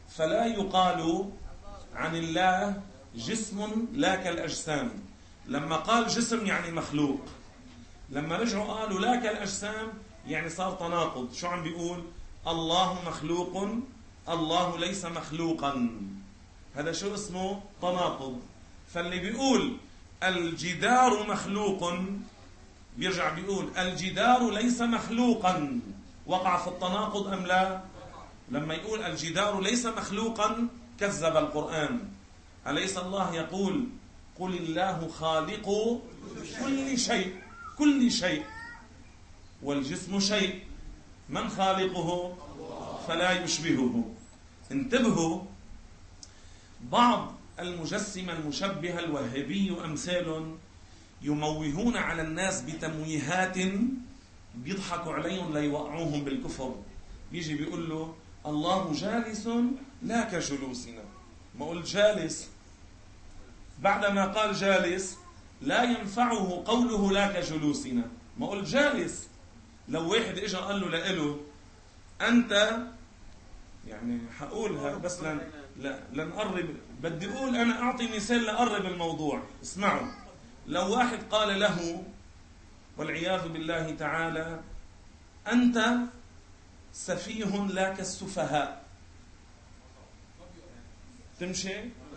فلا يقال عن الله جسم لا كالأجسام. لما قال جسم يعني مخلوق، لما رجعوا قالوا لا كالأجسام يعني صار تناقض. شو عم بيقول؟ الله مخلوق، الله ليس مخلوقا. هذا شو اسمه؟ تناقض. فاللي بيقول الجدار مخلوق بيرجع بيقول الجدار ليس مخلوقا، وقع في التناقض أم لا؟ لما يقول الجدار ليس مخلوقا كذب القرآن. أليس الله يقول قل الله خالق كل شيء، كل شيء، والجسم شيء، من خالقه؟ فلا يشبهه. انتبهوا، بعض المجسمة المشبهة الوهابي وأمثال يموهون على الناس بتمويهات بيضحكوا عليهم ليوقعوهم بالكفر. بيجي بيقول له الله جالس لا كجلوسنا. ما قلت جالس، بعدما قال جالس لا ينفعه قوله لا كجلوسنا. ما قلت جالس. لو واحد اجى قال له لإله أنت، يعني حقولها بس لن لا لنقرب، بدي أقول أنا أعطي مثال لأقرب الموضوع. اسمعوا، لو واحد قال له والعياذ بالله تعالى أنت سفيه لا كالسفهاء، تمشي؟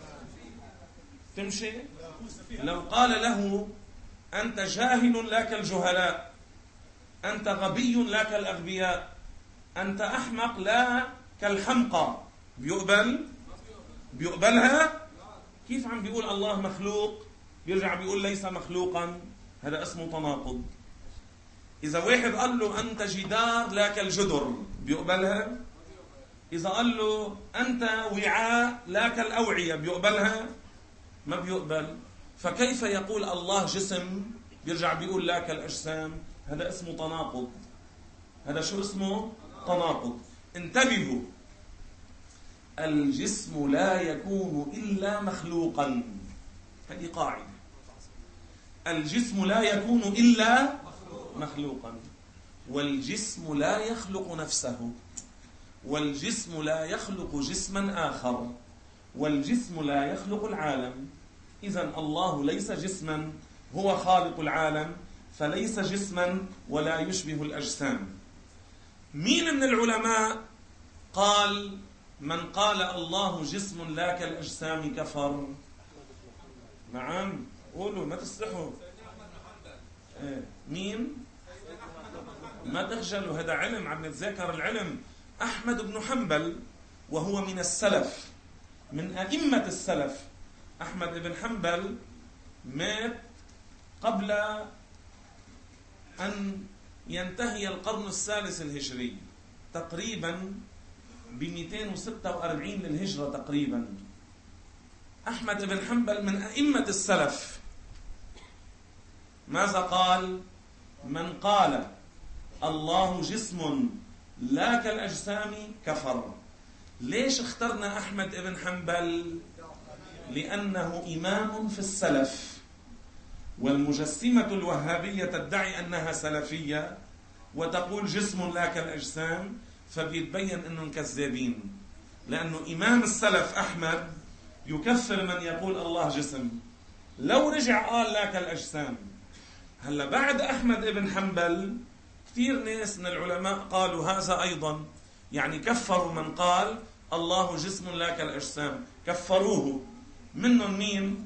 تمشي؟ لو قال له أنت جاهل لا كالجهلاء، أنت غبي لا كالأغبياء، أنت أحمق لا كالحمقى، بيقبل؟ بيقبلها؟ كيف عم بيقول الله مخلوق بيرجع بيقول ليس مخلوقا؟ هذا اسمه تناقض. إذا واحد قال له أنت جدار لا كالجدر بيقبلها؟ إذا قال له أنت وعاء لا كالأوعية بيقبلها؟ ما بيقبل. فكيف يقول الله جسم بيرجع بيقول لا كالأجسام؟ هذا اسمه تناقض. هذا شو اسمه؟ تناقض. انتبهوا، الجسم لا يكون إلا مخلوقا. هذه قاعدة، الجسم لا يكون إلا مخلوقا، والجسم لا يخلق نفسه، والجسم لا يخلق جسما آخر، والجسم لا يخلق العالم. إذن الله ليس جسما، هو خالق العالم، فليس جسما ولا يشبه الأجسام. مين من العلماء قال من قال الله جسم لا كالأجسام كفر؟ نعم، قولوا ما تستحوا. إيه. مين؟ ما تخجلوا، هذا علم، عم نتذاكر العلم. أحمد بن حنبل، وهو من السلف، من أئمة السلف. أحمد بن حنبل مات قبل أن ينتهي القرن الثالث الهجري، تقريبا ب مئتين وستة وأربعين للهجرة تقريبا. أحمد بن حنبل من أئمة السلف. ماذا قال؟ من قال الله جسم لا كالأجسام كفر. ليش اخترنا أحمد بن حنبل؟ لأنه إمام في السلف، والمجسمة الوهابية تدعي أنها سلفية وتقول جسم لا كالأجسام، فبيتبين أنهم كذابين، لأنه إمام السلف أحمد يكفر من يقول الله جسم لو رجع قال لا كالأجسام. هلا بعد أحمد بن حنبل كثير ناس من العلماء قالوا هذا أيضا، يعني كفروا من قال الله جسم لا كالأجسام، كفروه. منهم مين؟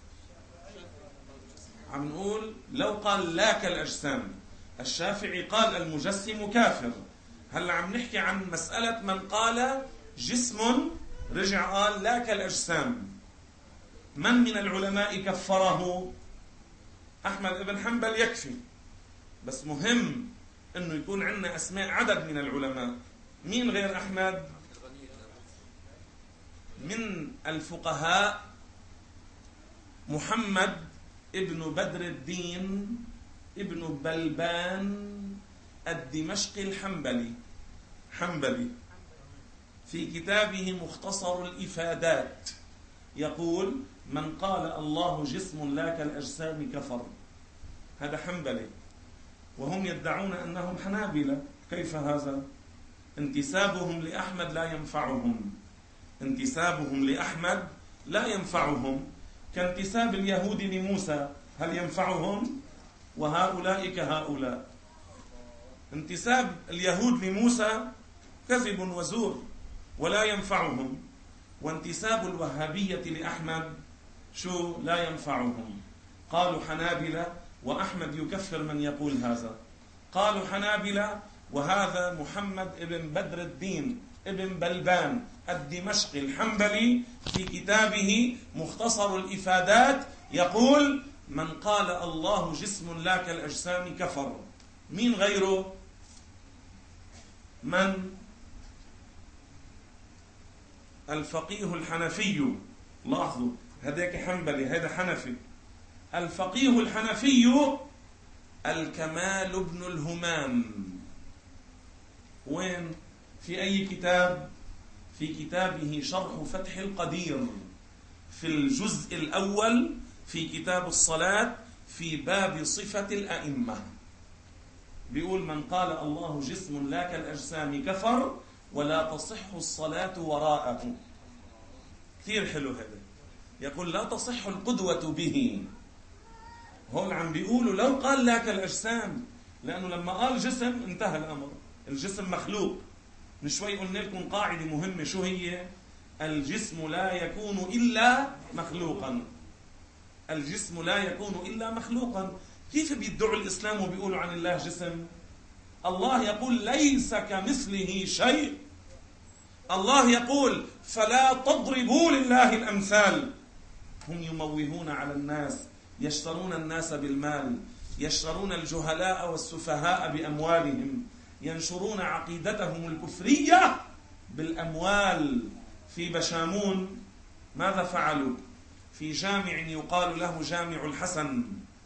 عم نقول لو قال لا كالأجسام. الشافعي قال المجسم كافر. هلا عم نحكي عن مسألة من قال جسم رجع قال لا كالأجسام. من من العلماء كفره؟ أحمد بن حنبل يكفي، بس مهم أنه يكون عندنا أسماء عدد من العلماء. مين غير أحمد؟ من الفقهاء محمد ابن بدر الدين ابن بلبان الدمشقي الحنبلي، حنبلي، في كتابه مختصر الإفادات يقول من قال الله جسم لا كالأجسام كفر. هذا حنبلي، وهم يدعون أنهم حنابلة. كيف هذا؟ انتسابهم لأحمد لا ينفعهم، انتسابهم لأحمد لا ينفعهم كانتساب اليهود لموسى، هل ينفعهم؟ وهؤلاء كهؤلاء. انتساب اليهود لموسى كذب وزور ولا ينفعهم، وانتساب الوهابية لأحمد شو؟ لا ينفعهم. قالوا حنابلة وأحمد يكفر من يقول هذا. قالوا حنابلة وهذا محمد ابن بدر الدين ابن بلبان الدمشقي الحنبلي في كتابه مختصر الإفادات يقول: من قال الله جسم لا كالأجسام كفر. مين غيره؟ من؟ الفقيه الحنفي. لاحظوا هذاك حنبلي هذا حنفي. الفقيه الحنفي الكمال بن الهمام. وين؟ في أي كتاب؟ في كتابه شرح فتح القدير في الجزء الأول في كتاب الصلاة في باب صفة الأئمة، بيقول: من قال الله جسم لا كالأجسام كفر ولا تصح الصلاة وراءه. كثير حلو هذا. يقول لا تصح القدوة به. هون عم بيقولوا لو قال لا كالأجسام، لأنه لما قال جسم انتهى الأمر، الجسم مخلوق. من شوي قلنا لكم قاعدة مهمة، شو هي؟ الجسم لا يكون إلا مخلوقا. الجسم لا يكون إلا مخلوقا. كيف بيدعوا الإسلام وبيقولوا عن الله جسم؟ الله يقول ليس كمثله شيء. الله يقول فلا تضربوا لله الأمثال. هم يموهون على الناس، يشترون الناس بالمال، يشترون الجهلاء والسفهاء بأموالهم، ينشرون عقيدتهم الكفرية بالأموال. في بشامون ماذا فعلوا؟ في جامع يقال له جامع الحسن،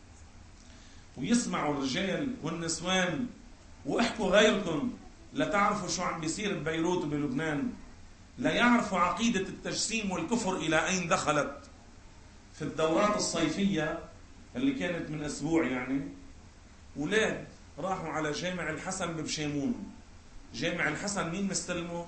ويسمعوا الرجال والنسوان واحكوا غيركم لا تعرفوا شو عم بيصير ببيروت وبلبنان، لا يعرفوا عقيدة التجسيم والكفر إلى أين دخلت. في الدورات الصيفية اللي كانت من أسبوع يعني، ولاد راحوا على جامع الحسن ببشيمون. جامع الحسن مين مستلمه؟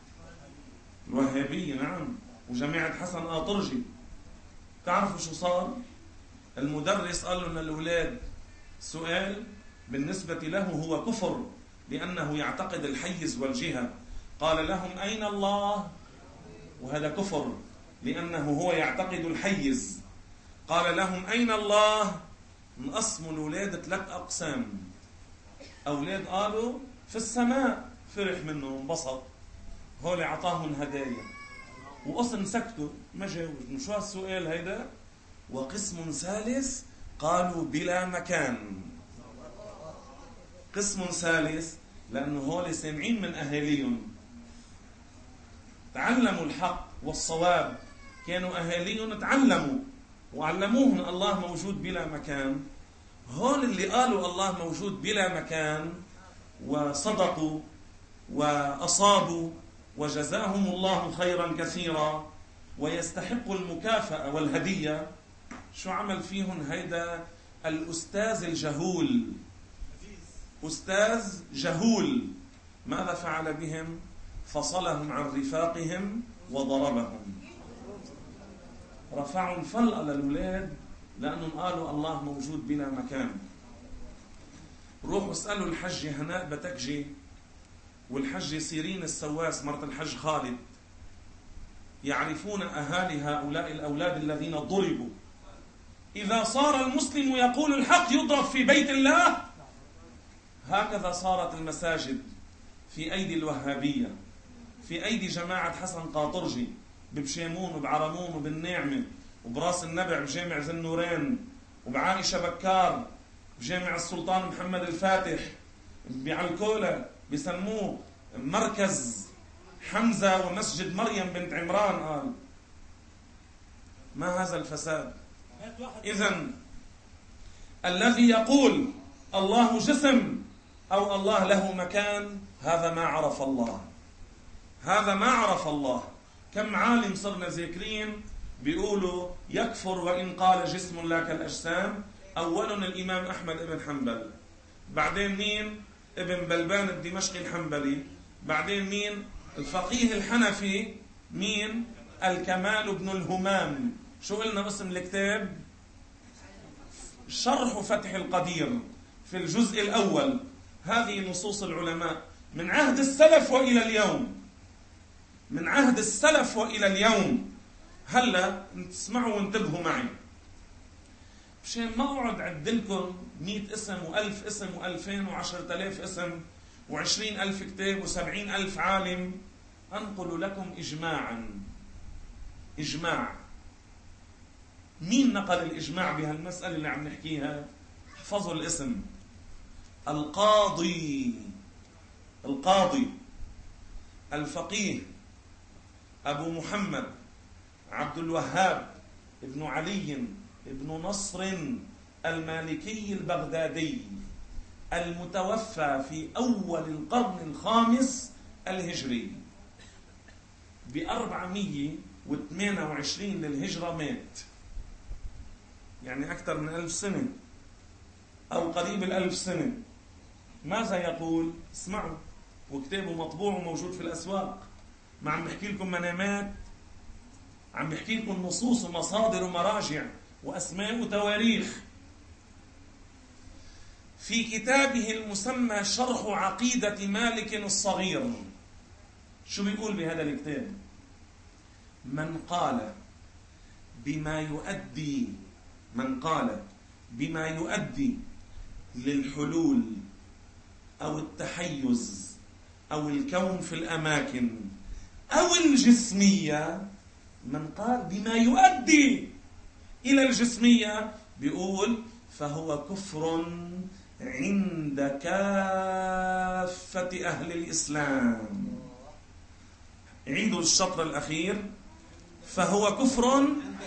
الوهابية، نعم. وجامعة حسن آطرجي. تعرفوا شو صار؟ المدرس قال لنا الأولاد سؤال بالنسبة له هو كفر لأنه يعتقد الحيز والجهة. قال لهم أين الله؟ وهذا كفر لأنه هو يعتقد الحيز. قال لهم أين الله؟ نقسموا الأولاد ثلاث أقسام. أولاد قالوا في السماء، فرح منه انبسط، هول أعطاهم هدايا. وقسم سكتوا ما جاوبوا شو هالسؤال هيدا. وقسم ثالث قالوا بلا مكان. قسم ثالث لأنه هول سامعين من أهاليهم، تعلموا الحق والصواب، كانوا أهاليهم تعلموا وعلموهم الله موجود بلا مكان. هول اللي قالوا الله موجود بلا مكان وصدقوا وأصابوا وجزاهم الله خيرا كثيرا ويستحقوا المكافأة والهدية. شو عمل فيهم هيدا الأستاذ الجهول؟ أستاذ جهول. ماذا فعل بهم؟ فصلهم عن رفاقهم وضربهم. رفعوا الفل على الأولاد لأنهم قالوا الله موجود بلا مكان. روحوا اسألوا الحجة هناء بتكجي والحجة سيرين السواس مرت الحج خالد، يعرفون أهالي هؤلاء الأولاد الذين ضربوا. إذا صار المسلم يقول الحق يضرب في بيت الله. هكذا صارت المساجد في أيدي الوهابية، في أيدي جماعة حسن قاطرجي ببشيمون وبعرمون وبالنعمة وبراس النبع بجامع ذي النورين وبعائشة بكار بجامع السلطان محمد الفاتح بعلكولة بسموه مركز حمزة ومسجد مريم بنت عمران. قال ما هذا الفساد؟ إذن الذي يقول الله جسم أو الله له مكان هذا ما عرف الله، هذا ما عرف الله. كم عالم صرنا ذاكرين بيقولوا يكفر وإن قال جسم لا كالأجسام. أولا الإمام أحمد بن حنبل، بعدين مين؟ ابن بلبان الدمشقي الحنبلي، بعدين مين؟ الفقيه الحنفي مين؟ الكمال بن الهمام. شو قلنا اسم الكتاب؟ شرح فتح القدير في الجزء الأول. هذه نصوص العلماء من عهد السلف وإلى اليوم، من عهد السلف وإلى اليوم. هلا تسمعوا وانتبهوا معي مشان ما أقعد أعد لكم مئة اسم وألف اسم وألفين وعشرة آلاف اسم وعشرين ألف كتاب وسبعين ألف عالم. أنقل لكم إجماعا. إجماع. مين نقل الإجماع بهالمسألة اللي عم نحكيها؟ احفظوا الاسم: القاضي القاضي الفقيه أبو محمد عبد الوهاب ابن علي ابن نصر المالكي البغدادي، المتوفى في أول القرن الخامس الهجري بأربعمئة وثمانية وعشرين للهجرة مات، يعني أكثر من ألف سنة أو قريب الألف سنة. ماذا يقول؟ اسمعوا، وكتابه مطبوع وموجود في الأسواق. ما عم بحكي لكم منامات، عم بحكي لكم نصوص ومصادر ومراجع وأسماء وتواريخ. في كتابه المسمى شرح عقيدة مالك الصغير، شو بيقول بهذا الكتاب؟ من قال بما يؤدي من قال بما يؤدي للحلول أو التحيز أو الكون في الأماكن أو الجسمية، من قال بما يؤدي إلى الجسمية بيقول فهو كفر عند كافة أهل الإسلام. عيدوا الشطر الأخير: فهو كفر.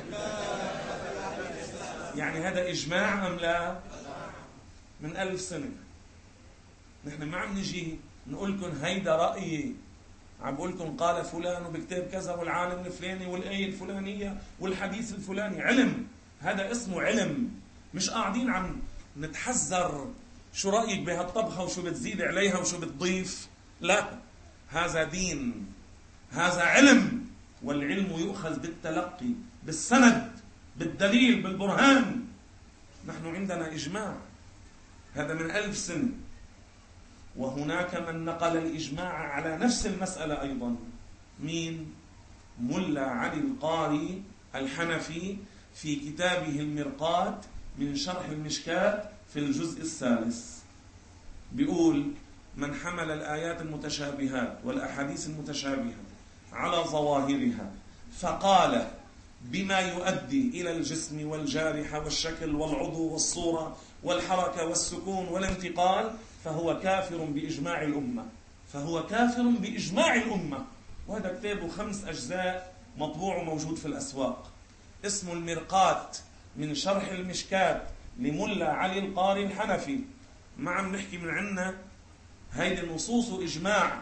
يعني هذا إجماع أم لا؟ من ألف سنة. نحن ما عم نجي نقول لكم هيدا رأيي، عم بقول لكم قال فلان وبكتاب كذا والعالم الفلاني والآية الفلانية والحديث الفلاني. علم، هذا اسمه علم. مش قاعدين عم نتحذر شو رأيك بهالطبخة وشو بتزيد عليها وشو بتضيف. لا، هذا دين، هذا علم، والعلم يؤخذ بالتلقي، بالسند، بالدليل، بالبرهان. نحن عندنا إجماع، هذا من ألف سنة. وهناك من نقل الإجماع على نفس المسألة أيضا. مين؟ ملا علي القاري الحنفي في كتابه المرقاة من شرح المشكات في الجزء الثالث بيقول: من حمل الآيات المتشابهات والأحاديث المتشابهة على ظواهرها فقال بما يؤدي إلى الجسم والجارحة والشكل والعضو والصورة والحركة والسكون والانتقال فهو كافر بإجماع الأمة. فهو كافر بإجماع الأمة. وهذا كتابه خمس أجزاء مطبوع وموجود في الأسواق، اسمه المرقاة من شرح المشكات لملا علي القاري الحنفي. ما عم نحكي من عنا هيدي النصوص إجماع.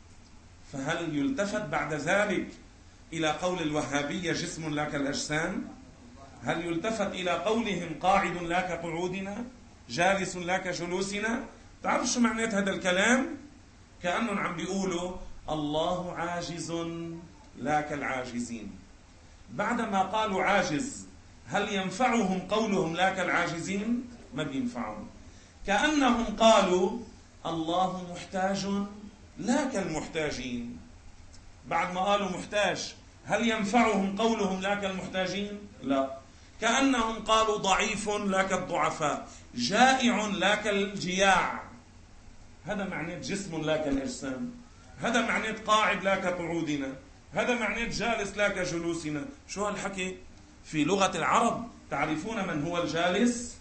فهل يلتفت بعد ذلك إلى قول الوهابية جسم لا كالأجسام؟ هل يلتفت إلى قولهم قاعد لا كقعودنا، جالس لا كجلوسنا؟ تعرف شو معنات هذا الكلام؟ كأنهم عم بيقولوا الله عاجز لا كالعاجزين. بعدما قالوا عاجز، هل ينفعهم قولهم لا كالعاجزين؟ ما بينفعهم. كأنهم قالوا الله محتاج لا كالمحتاجين. بعد ما قالوا محتاج، هل ينفعهم قولهم لا كالمحتاجين؟ لا. كأنهم قالوا ضعيف لا كالضعفاء، جائع لا كالجياع. هذا معناه جسم لا كالأجسام، هذا معناه قاعد لا كقعودنا، هذا معناه جالس لا كجلوسنا. شو هالحكي؟ في لغة العرب تعرفون من هو الجالس؟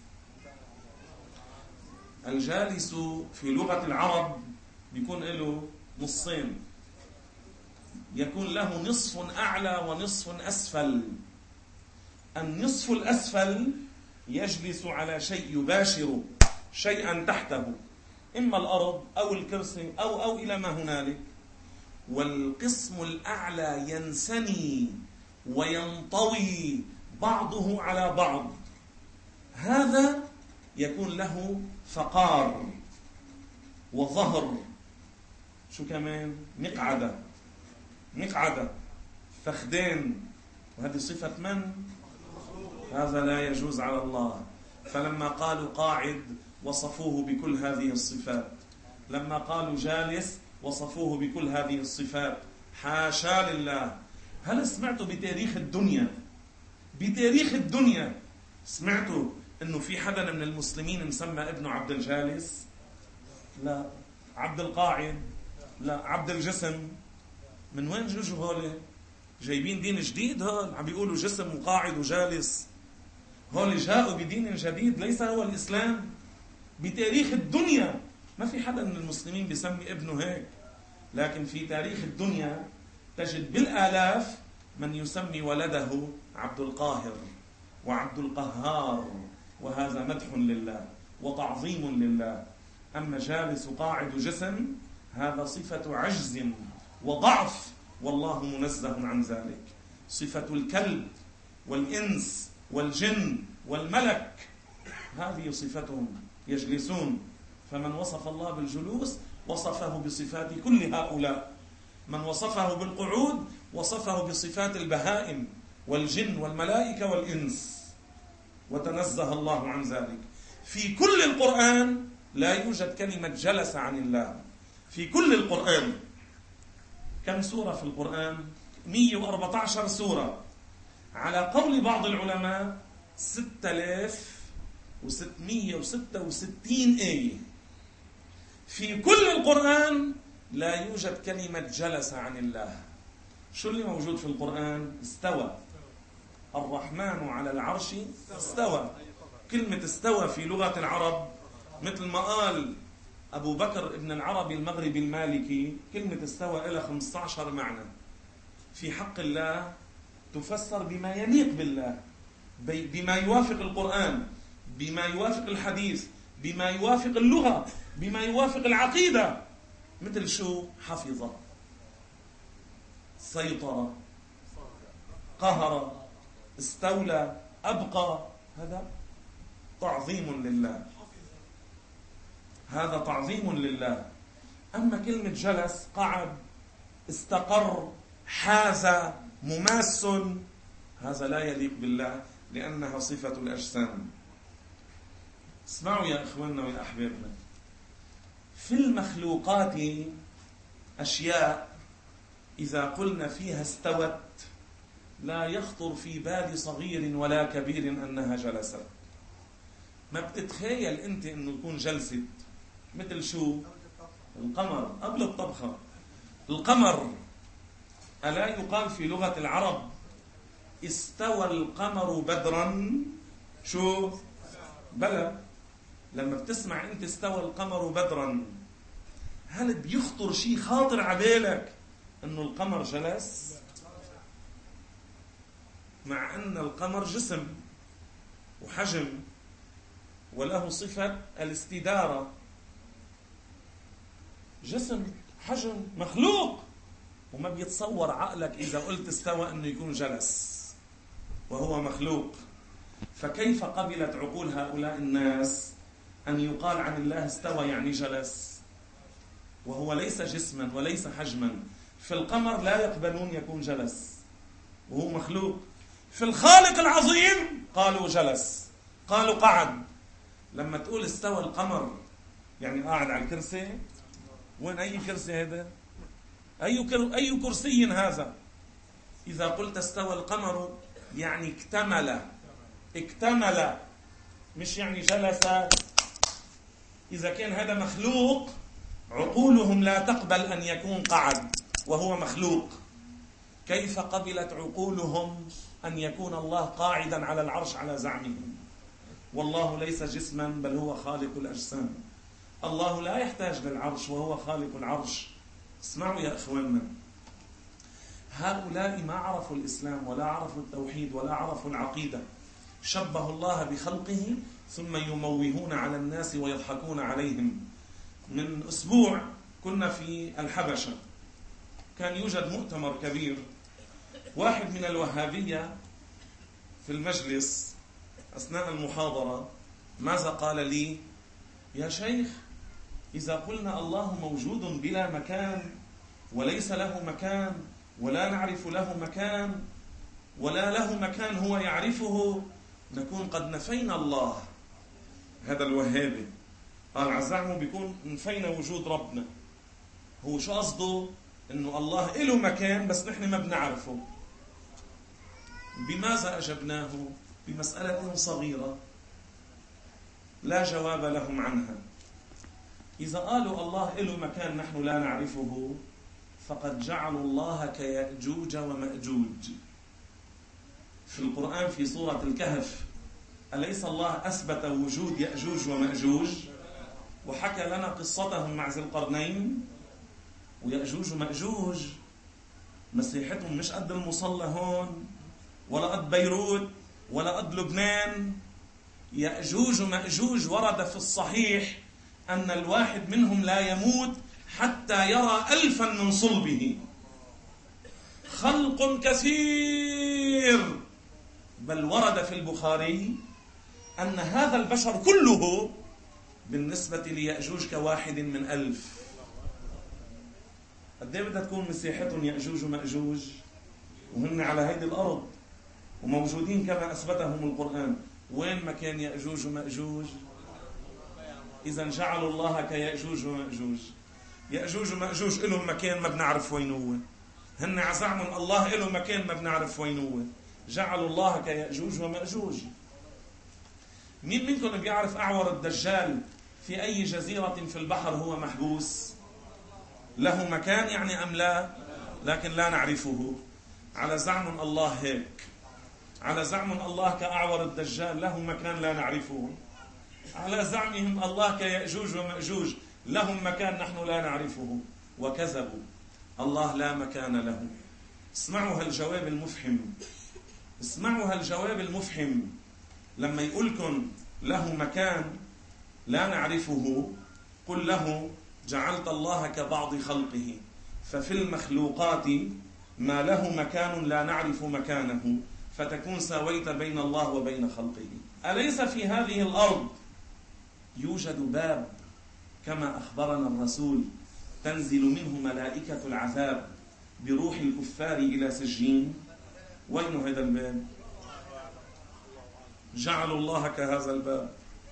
الجالس في لغة العرب بيكون له نصين، يكون له نصف أعلى ونصف أسفل. النصف الأسفل يجلس على شيء، يباشر شيئا تحته، إما الأرض أو الكرسي أو أو إلى ما هنالك. والقسم الأعلى ينسني وينطوي بعضه على بعض، هذا يكون له فقار وظهر. شو كمان؟ مقعدة. مقعدة فخدين، وهذه صفة من؟ هذا لا يجوز على الله. فلما قالوا قاعد وصفوه بكل هذه الصفات، لما قالوا جالس وصفوه بكل هذه الصفات. حاشا لله. هل سمعتوا بتاريخ الدنيا بتاريخ الدنيا سمعتوا انه في حدا من المسلمين مسمى ابنه عبد الجالس؟ لا. عبد القاعد؟ لا. عبد الجسم؟ من وين جوجوا هول؟ جايبين دين جديد هول، عم بيقولوا جسم وقاعد وجالس. هول جاءوا بدين جديد ليس هو الإسلام. بتاريخ الدنيا ما في حدا من المسلمين بيسمي ابنه هيك، لكن في تاريخ الدنيا تجد بالآلاف من يسمي ولده عبد القاهر وعبد القهار، وهذا مدح لله وتعظيم لله. أما جالس وقاعد وجسم هذا صفة عجز وضعف، والله منزه عن ذلك. صفة الكلب والإنس والجن والملك هذه صفتهم، يجلسون. فمن وصف الله بالجلوس وصفه بصفات كل هؤلاء، من وصفه بالقعود وصفه بصفات البهائم والجن والملائكة والإنس، وتنزه الله عن ذلك. في كل القرآن لا يوجد كلمة جلس عن الله، في كل القرآن. كم سورة في القرآن؟ مئة وأربعة عشر سورة، على قول بعض العلماء ستة آلاف وستمئة وستة وستين آية. في كل القرآن لا يوجد كلمة جلس عن الله. شو اللي موجود في القرآن؟ استوى. الرحمن على العرش استوى. كلمة استوى في لغة العرب مثل ما قال أبو بكر ابن العربي المغربي المالكي، كلمة استوى إلى خمسة عشر معنى. في حق الله تفسر بما يليق بالله، بما يوافق القرآن، بما يوافق الحديث، بما يوافق اللغة، بما يوافق العقيدة. مثل شو؟ حفظ، سيطر، قهر، استولى، أبقى. هذا تعظيم لله، هذا تعظيم لله. أما كلمة جلس، قعد، استقر، حاز، مماس، هذا لا يليق بالله لأنها صفة الأجسام. اسمعوا يا إخواننا ويا أحبابنا، في المخلوقات أشياء إذا قلنا فيها استوت لا يخطر في بال صغير ولا كبير أنها جلست. ما بتتخيل أنت أنه يكون جلست. مثل شو؟ القمر قبل الطبخة. القمر ألا يقال في لغة العرب استوى القمر بدرا؟ شو؟ بلى. لما بتسمع أنت استوى القمر بدرا، هل بيخطر شيء خاطر عبالك أنه القمر جلس؟ مع أن القمر جسم وحجم وله صفة الاستدارة. جسم، حجم، مخلوق، وما بيتصور عقلك إذا قلت استوى أنه يكون جلس وهو مخلوق. فكيف قبلت عقول هؤلاء الناس أن يقال عن الله استوى يعني جلس وهو ليس جسما وليس حجما؟ في القمر لا يقبلون يكون جلس وهو مخلوق. في الخالق العظيم قالوا جلس، قالوا قعد. لما تقول استوى القمر يعني قاعد على الكرسي. وين أي كرسي هذا؟ أي كر... أي كرسي هذا؟ إذا قلت استوى القمر يعني اكتمل، اكتمل، مش يعني جلس. إذا كان هذا مخلوق عقولهم لا تقبل أن يكون قعد وهو مخلوق. كيف قبلت عقولهم أن يكون الله قاعدا على العرش على زعمهم؟ والله ليس جسما بل هو خالق الأجسام. الله لا يحتاج للعرش وهو خالق العرش. اسمعوا يا إخواننا، هؤلاء ما عرفوا الإسلام ولا عرفوا التوحيد ولا عرفوا العقيدة. شبهوا الله بخلقه ثم يموهون على الناس ويضحكون عليهم. من أسبوع كنا في الحبشة، كان يوجد مؤتمر كبير. واحد من الوهابية في المجلس أثناء المحاضرة ماذا قال لي؟ يا شيخ، إذا قلنا الله موجود بلا مكان وليس له مكان ولا نعرف له مكان ولا له مكان هو يعرفه، نكون قد نفينا الله. هذا الوهابي قال عزعمه بيكون نفينا وجود ربنا. هو شو قصده؟ انه الله له مكان بس نحن ما بنعرفه. بماذا أجبناه؟ بمسألة صغيرة لا جواب لهم عنها. إذا قالوا الله له مكان نحن لا نعرفه، فقد جعلوا الله كيأجوج ومأجوج. في القرآن في سورة الكهف أليس الله أثبت وجود يأجوج ومأجوج وحكى لنا قصتهم مع ذي القرنين؟ ويأجوج ومأجوج مسيحتهم مش قد المصلى هون ولا قد بيروت ولا قد لبنان. يأجوج ومأجوج ورد في الصحيح أن الواحد منهم لا يموت حتى يرى ألفا من صلبه. خلق كثير. بل ورد في البخاري أن هذا البشر كله بالنسبة ليأجوج كواحد من ألف. قد ايه بدها تكون مسيحتهم يأجوج ومأجوج وهن على هيدي الأرض وموجودين كما أثبتهم القرآن؟ وين مكان يأجوج ومأجوج؟ إذا جعلوا الله كيأجوج ومأجوج. يأجوج ومأجوج لهم مكان ما بنعرف وين هو. هن عزعمهم الله له مكان ما بنعرف وين هو. جعلوا الله كيأجوج ومأجوج. مين منكم بيعرف أعور الدجال في أي جزيرة في البحر هو محبوس؟ له مكان يعني أم لا؟ لكن لا نعرفه. على زعم الله هيك. على زعم الله كأعور الدجال له مكان لا نعرفه. على زعمهم الله كيأجوج ومأجوج لهم مكان نحن لا نعرفه. وكذبوا. الله لا مكان له. اسمعوا هالجواب المفحم. اسمعوا هالجواب المفحم. لما يقولكم له مكان لا نعرفه، قل له جعلت الله كبعض خلقه، ففي المخلوقات ما له مكان لا نعرف مكانه، فتكون ساويت بين الله وبين خلقه. أليس في هذه الأرض يوجد باب كما أخبرنا الرسول تنزل منه ملائكة العذاب بروح الكفار إلى سجين؟ وين هذا الباب؟ جعلوا الله كهذا الباب.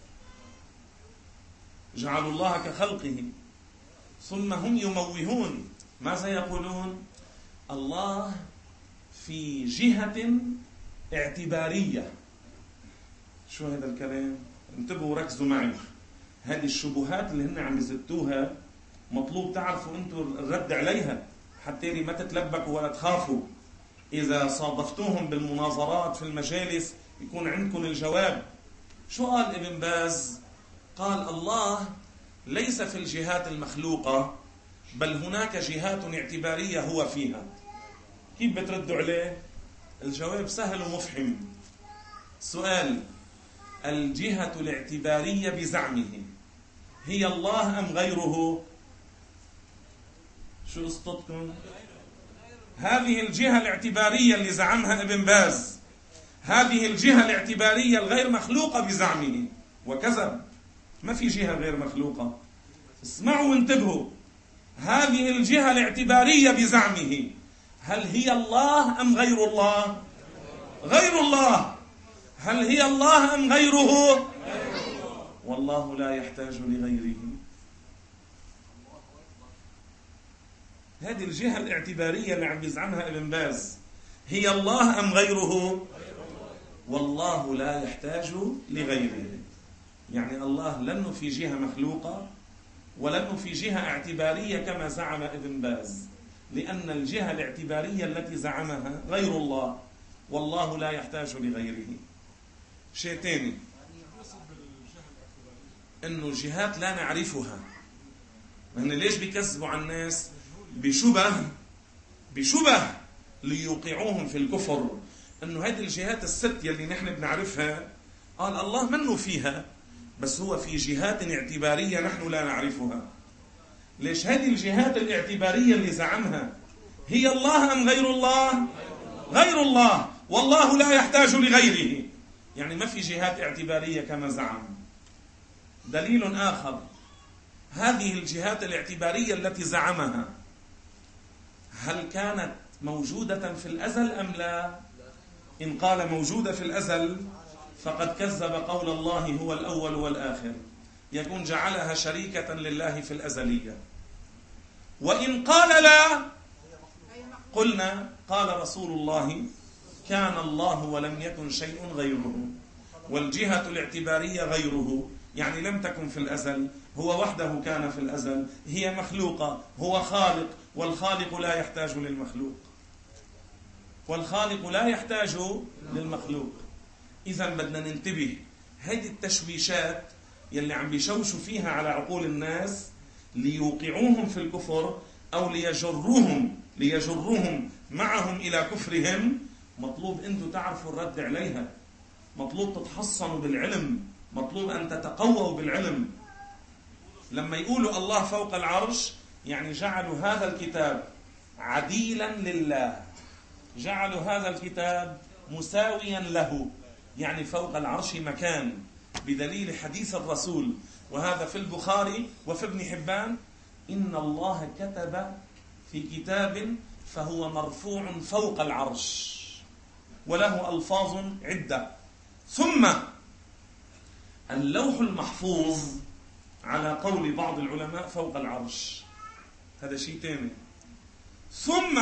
جعلوا الله كخلقه. ثم هم يموهون. ماذا يقولون؟ الله في جهة اعتبارية. شو هذا الكلام؟ انتبهوا ركزوا معي. هذه الشبهات اللي هن عم يزتوها مطلوب تعرفوا انتم الرد عليها حتى ما تتلبكوا ولا تخافوا. إذا صادفتوهم بالمناظرات في المجالس يكون عندكم الجواب. شو قال ابن باز؟ قال الله ليس في الجهات المخلوقة، بل هناك جهات اعتبارية هو فيها. كيف بتردوا عليه؟ الجواب سهل ومفحم. سؤال: الجهة الاعتبارية بزعمه هي الله أم غيره؟ شو قصتكم؟ هذه الجهة الاعتبارية اللي زعمها ابن باز، هذه الجهة الاعتبارية الغير مخلوقة بزعمه، وكذب. ما في جهة غير مخلوقة. اسمعوا وانتبهوا. هذه الجهة الاعتبارية بزعمه هل هي الله أم غير الله؟ غير الله. هل هي الله أم غيره؟ والله لا يحتاج لغيره. هذه الجهة الاعتبارية اللي عم يزعمها ابن باز هي الله أم غيره؟ والله لا يحتاج لغيره. يعني الله لأنه في جهة مخلوقة ولأنه في جهة اعتبارية كما زعم ابن باز، لأن الجهة الاعتبارية التي زعمها غير الله، والله لا يحتاج لغيره. شيء ثاني، إنه جهات لا نعرفها. إن ليش بيكذبوا على الناس؟ بشبه بشبه ليوقعوهم في الكفر. إنه هذه الجهات الست يلي نحن بنعرفها قال الله منه فيها، بس هو في جهات اعتبارية نحن لا نعرفها. ليش هذه الجهات الاعتبارية اللي زعمها هي الله أم غير الله؟ غير الله. والله لا يحتاج لغيره. يعني ما في جهات اعتبارية كما زعم. دليل آخر، هذه الجهات الاعتبارية التي زعمها هل كانت موجودة في الأزل أم لا؟ إن قال موجودة في الأزل فقد كذب قول الله هو الأول والآخر، يكون جعلها شريكة لله في الأزلية. وإن قال لا قلنا قال رسول الله كان الله ولم يكن شيء غيره، والجهة الاعتبارية غيره، يعني لم تكن في الأزل، هو وحده كان في الأزل، هي مخلوقة، هو خالق، والخالق لا يحتاج للمخلوق، والخالق لا يحتاج للمخلوق. إذا بدنا ننتبه، هذه التشويشات يلي عم بيشوشوا فيها على عقول الناس ليوقعوهم في الكفر أو ليجروهم ليجروهم معهم إلى كفرهم، مطلوب أنتم تعرفوا الرد عليها، مطلوب تتحصنوا بالعلم، مطلوب أن تتقووا بالعلم. لما يقولوا الله فوق العرش يعني جعلوا هذا الكتاب عديلا لله، جعلوا هذا الكتاب مساويا له، يعني فوق العرش مكان، بدليل حديث الرسول، وهذا في البخاري وفي ابن حبان: إن الله كتب في كتاب فهو مرفوع فوق العرش، وله ألفاظ عدة. ثم اللوح المحفوظ على قول بعض العلماء فوق العرش، هذا شيء ثاني. ثم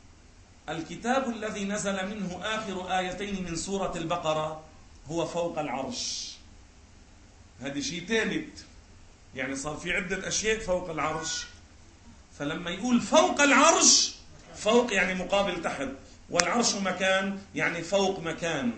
الكتاب الذي نزل منه آخر آيتين من سورة البقرة هو فوق العرش، هذا شيء ثالث، يعني صار في عدة أشياء فوق العرش. فلما يقول فوق العرش، فوق يعني مقابل تحت، والعرش مكان يعني فوق مكان،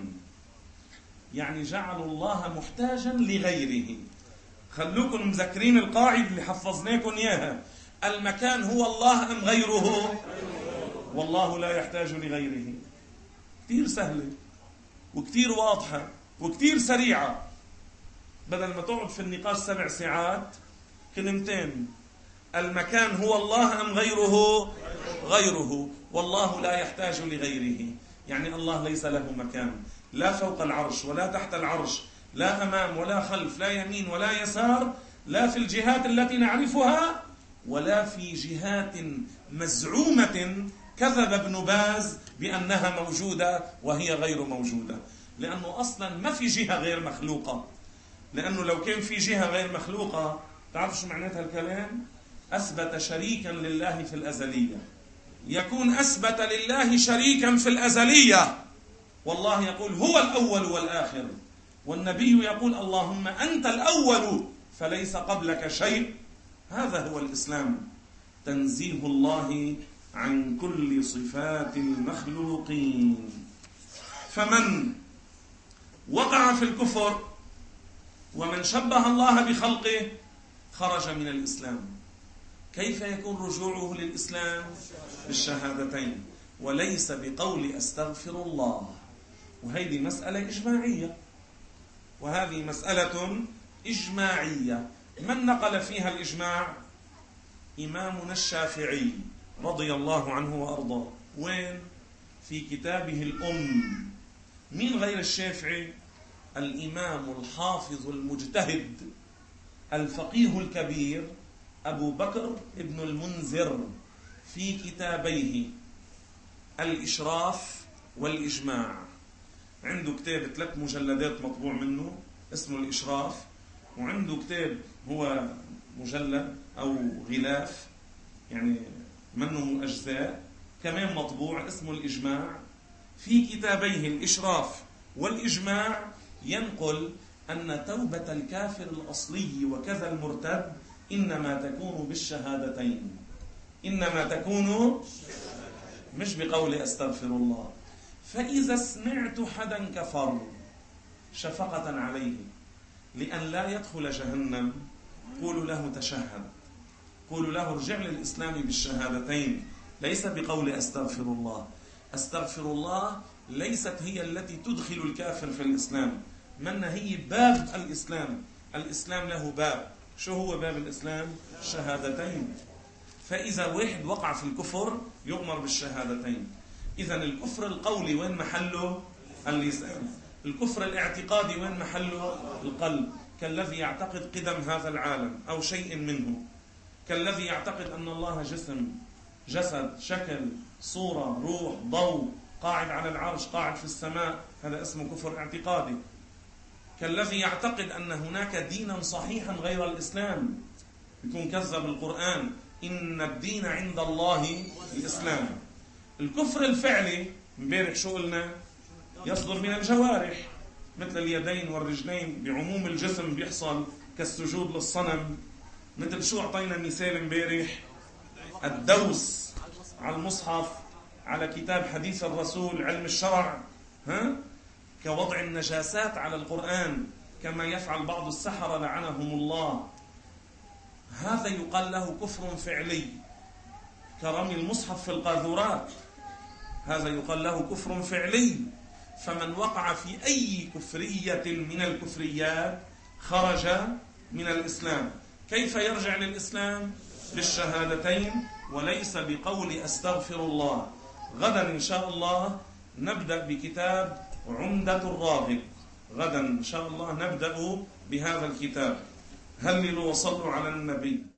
يعني جعلوا الله محتاجا لغيره. خلوكم مذكرين القاعدة اللي حفظناكم إياها: المكان هو الله أم غيره؟ والله لا يحتاج لغيره. كتير سهلة وكتير واضحة وكتير سريعة، بدل ما تقعد في النقاش سبع ساعات كلمتين: المكان هو الله أم غيره؟ غيره. والله لا يحتاج لغيره، يعني الله ليس له مكان، لا فوق العرش ولا تحت العرش، لا أمام ولا خلف، لا يمين ولا يسار، لا في الجهات التي نعرفها ولا في جهات مزعومة كذب ابن باز بأنها موجودة وهي غير موجودة، لأنه أصلا ما في جهة غير مخلوقة. لأنه لو كان في جهة غير مخلوقة، تعرف شو معناتها الكلام؟ أثبت شريكا لله في الأزلية، يكون أثبت لله شريكا في الأزلية، والله يقول هو الأول والآخر، والنبي يقول اللهم أنت الأول فليس قبلك شيء. هذا هو الإسلام، تنزيه الله عن كل صفات المخلوقين. فمن وقع في الكفر ومن شبه الله بخلقه خرج من الإسلام. كيف يكون رجوعه للإسلام؟ بالشهادتين، وليس بقول أستغفر الله. وهذه مسألة إجماعية، وهذه مسألة إجماعية. من نقل فيها الإجماع؟ إمامنا الشافعي رضي الله عنه وأرضاه. وين؟ في كتابه الأم. مين غير الشافعي؟ الإمام الحافظ المجتهد الفقيه الكبير أبو بكر ابن المنذر في كتابيه الإشراف والإجماع. عنده كتاب ثلاث مجلدات مطبوع منه اسمه الإشراف، وعنده كتاب هو مجلد أو غلاف يعني منه أجزاء كمان مطبوع اسمه الإجماع. في كتابيه الإشراف والإجماع ينقل أن توبة الكافر الأصلي وكذا المرتد إنما تكون بالشهادتين، إنما تكون مش بقول أستغفر الله. فإذا سمعت حدا كفر شفقة عليه لأن لا يدخل جهنم قولوا له تشهد، قولوا له ارجع للإسلام بالشهادتين، ليس بقول أستغفر الله. أستغفر الله ليست هي التي تدخل الكافر في الإسلام، من هي باب الإسلام. الإسلام له باب، شو هو باب الإسلام؟ الشهادتين. فإذا واحد وقع في الكفر يؤمر بالشهادتين. إذا الكفر القولي وين محله؟ اللسان. الكفر الاعتقادي وين محله؟ القلب، كالذي يعتقد قدم هذا العالم أو شيء منه، كالذي يعتقد أن الله جسم، جسد، شكل، صورة، روح، ضوء، قاعد على العرش، قاعد في السماء، هذا اسمه كفر اعتقادي. كالذي يعتقد أن هناك دينا صحيحا غير الإسلام، يكون كذب القرآن، إن الدين عند الله الإسلام. الكفر الفعلي امبارح شو قلنا؟ يصدر من الجوارح، مثل اليدين والرجلين، بعموم الجسم بيحصل، كالسجود للصنم. مثل شو أعطينا مثال امبارح؟ الدوس على المصحف، على كتاب حديث الرسول، علم الشرع، ها؟ كوضع النجاسات على القرآن، كما يفعل بعض السحرة لعنهم الله. هذا يقال له كفر فعلي، كرمي المصحف في القاذورات، هذا يقال له كفر فعلي. فمن وقع في أي كفرية من الكفريات خرج من الإسلام. كيف يرجع للإسلام؟ بالشهادتين، وليس بقول أستغفر الله. غدا إن شاء الله نبدأ بكتاب عمدة الراغب، غدا إن شاء الله نبدأ بهذا الكتاب. هللوا وصلوا على النبي.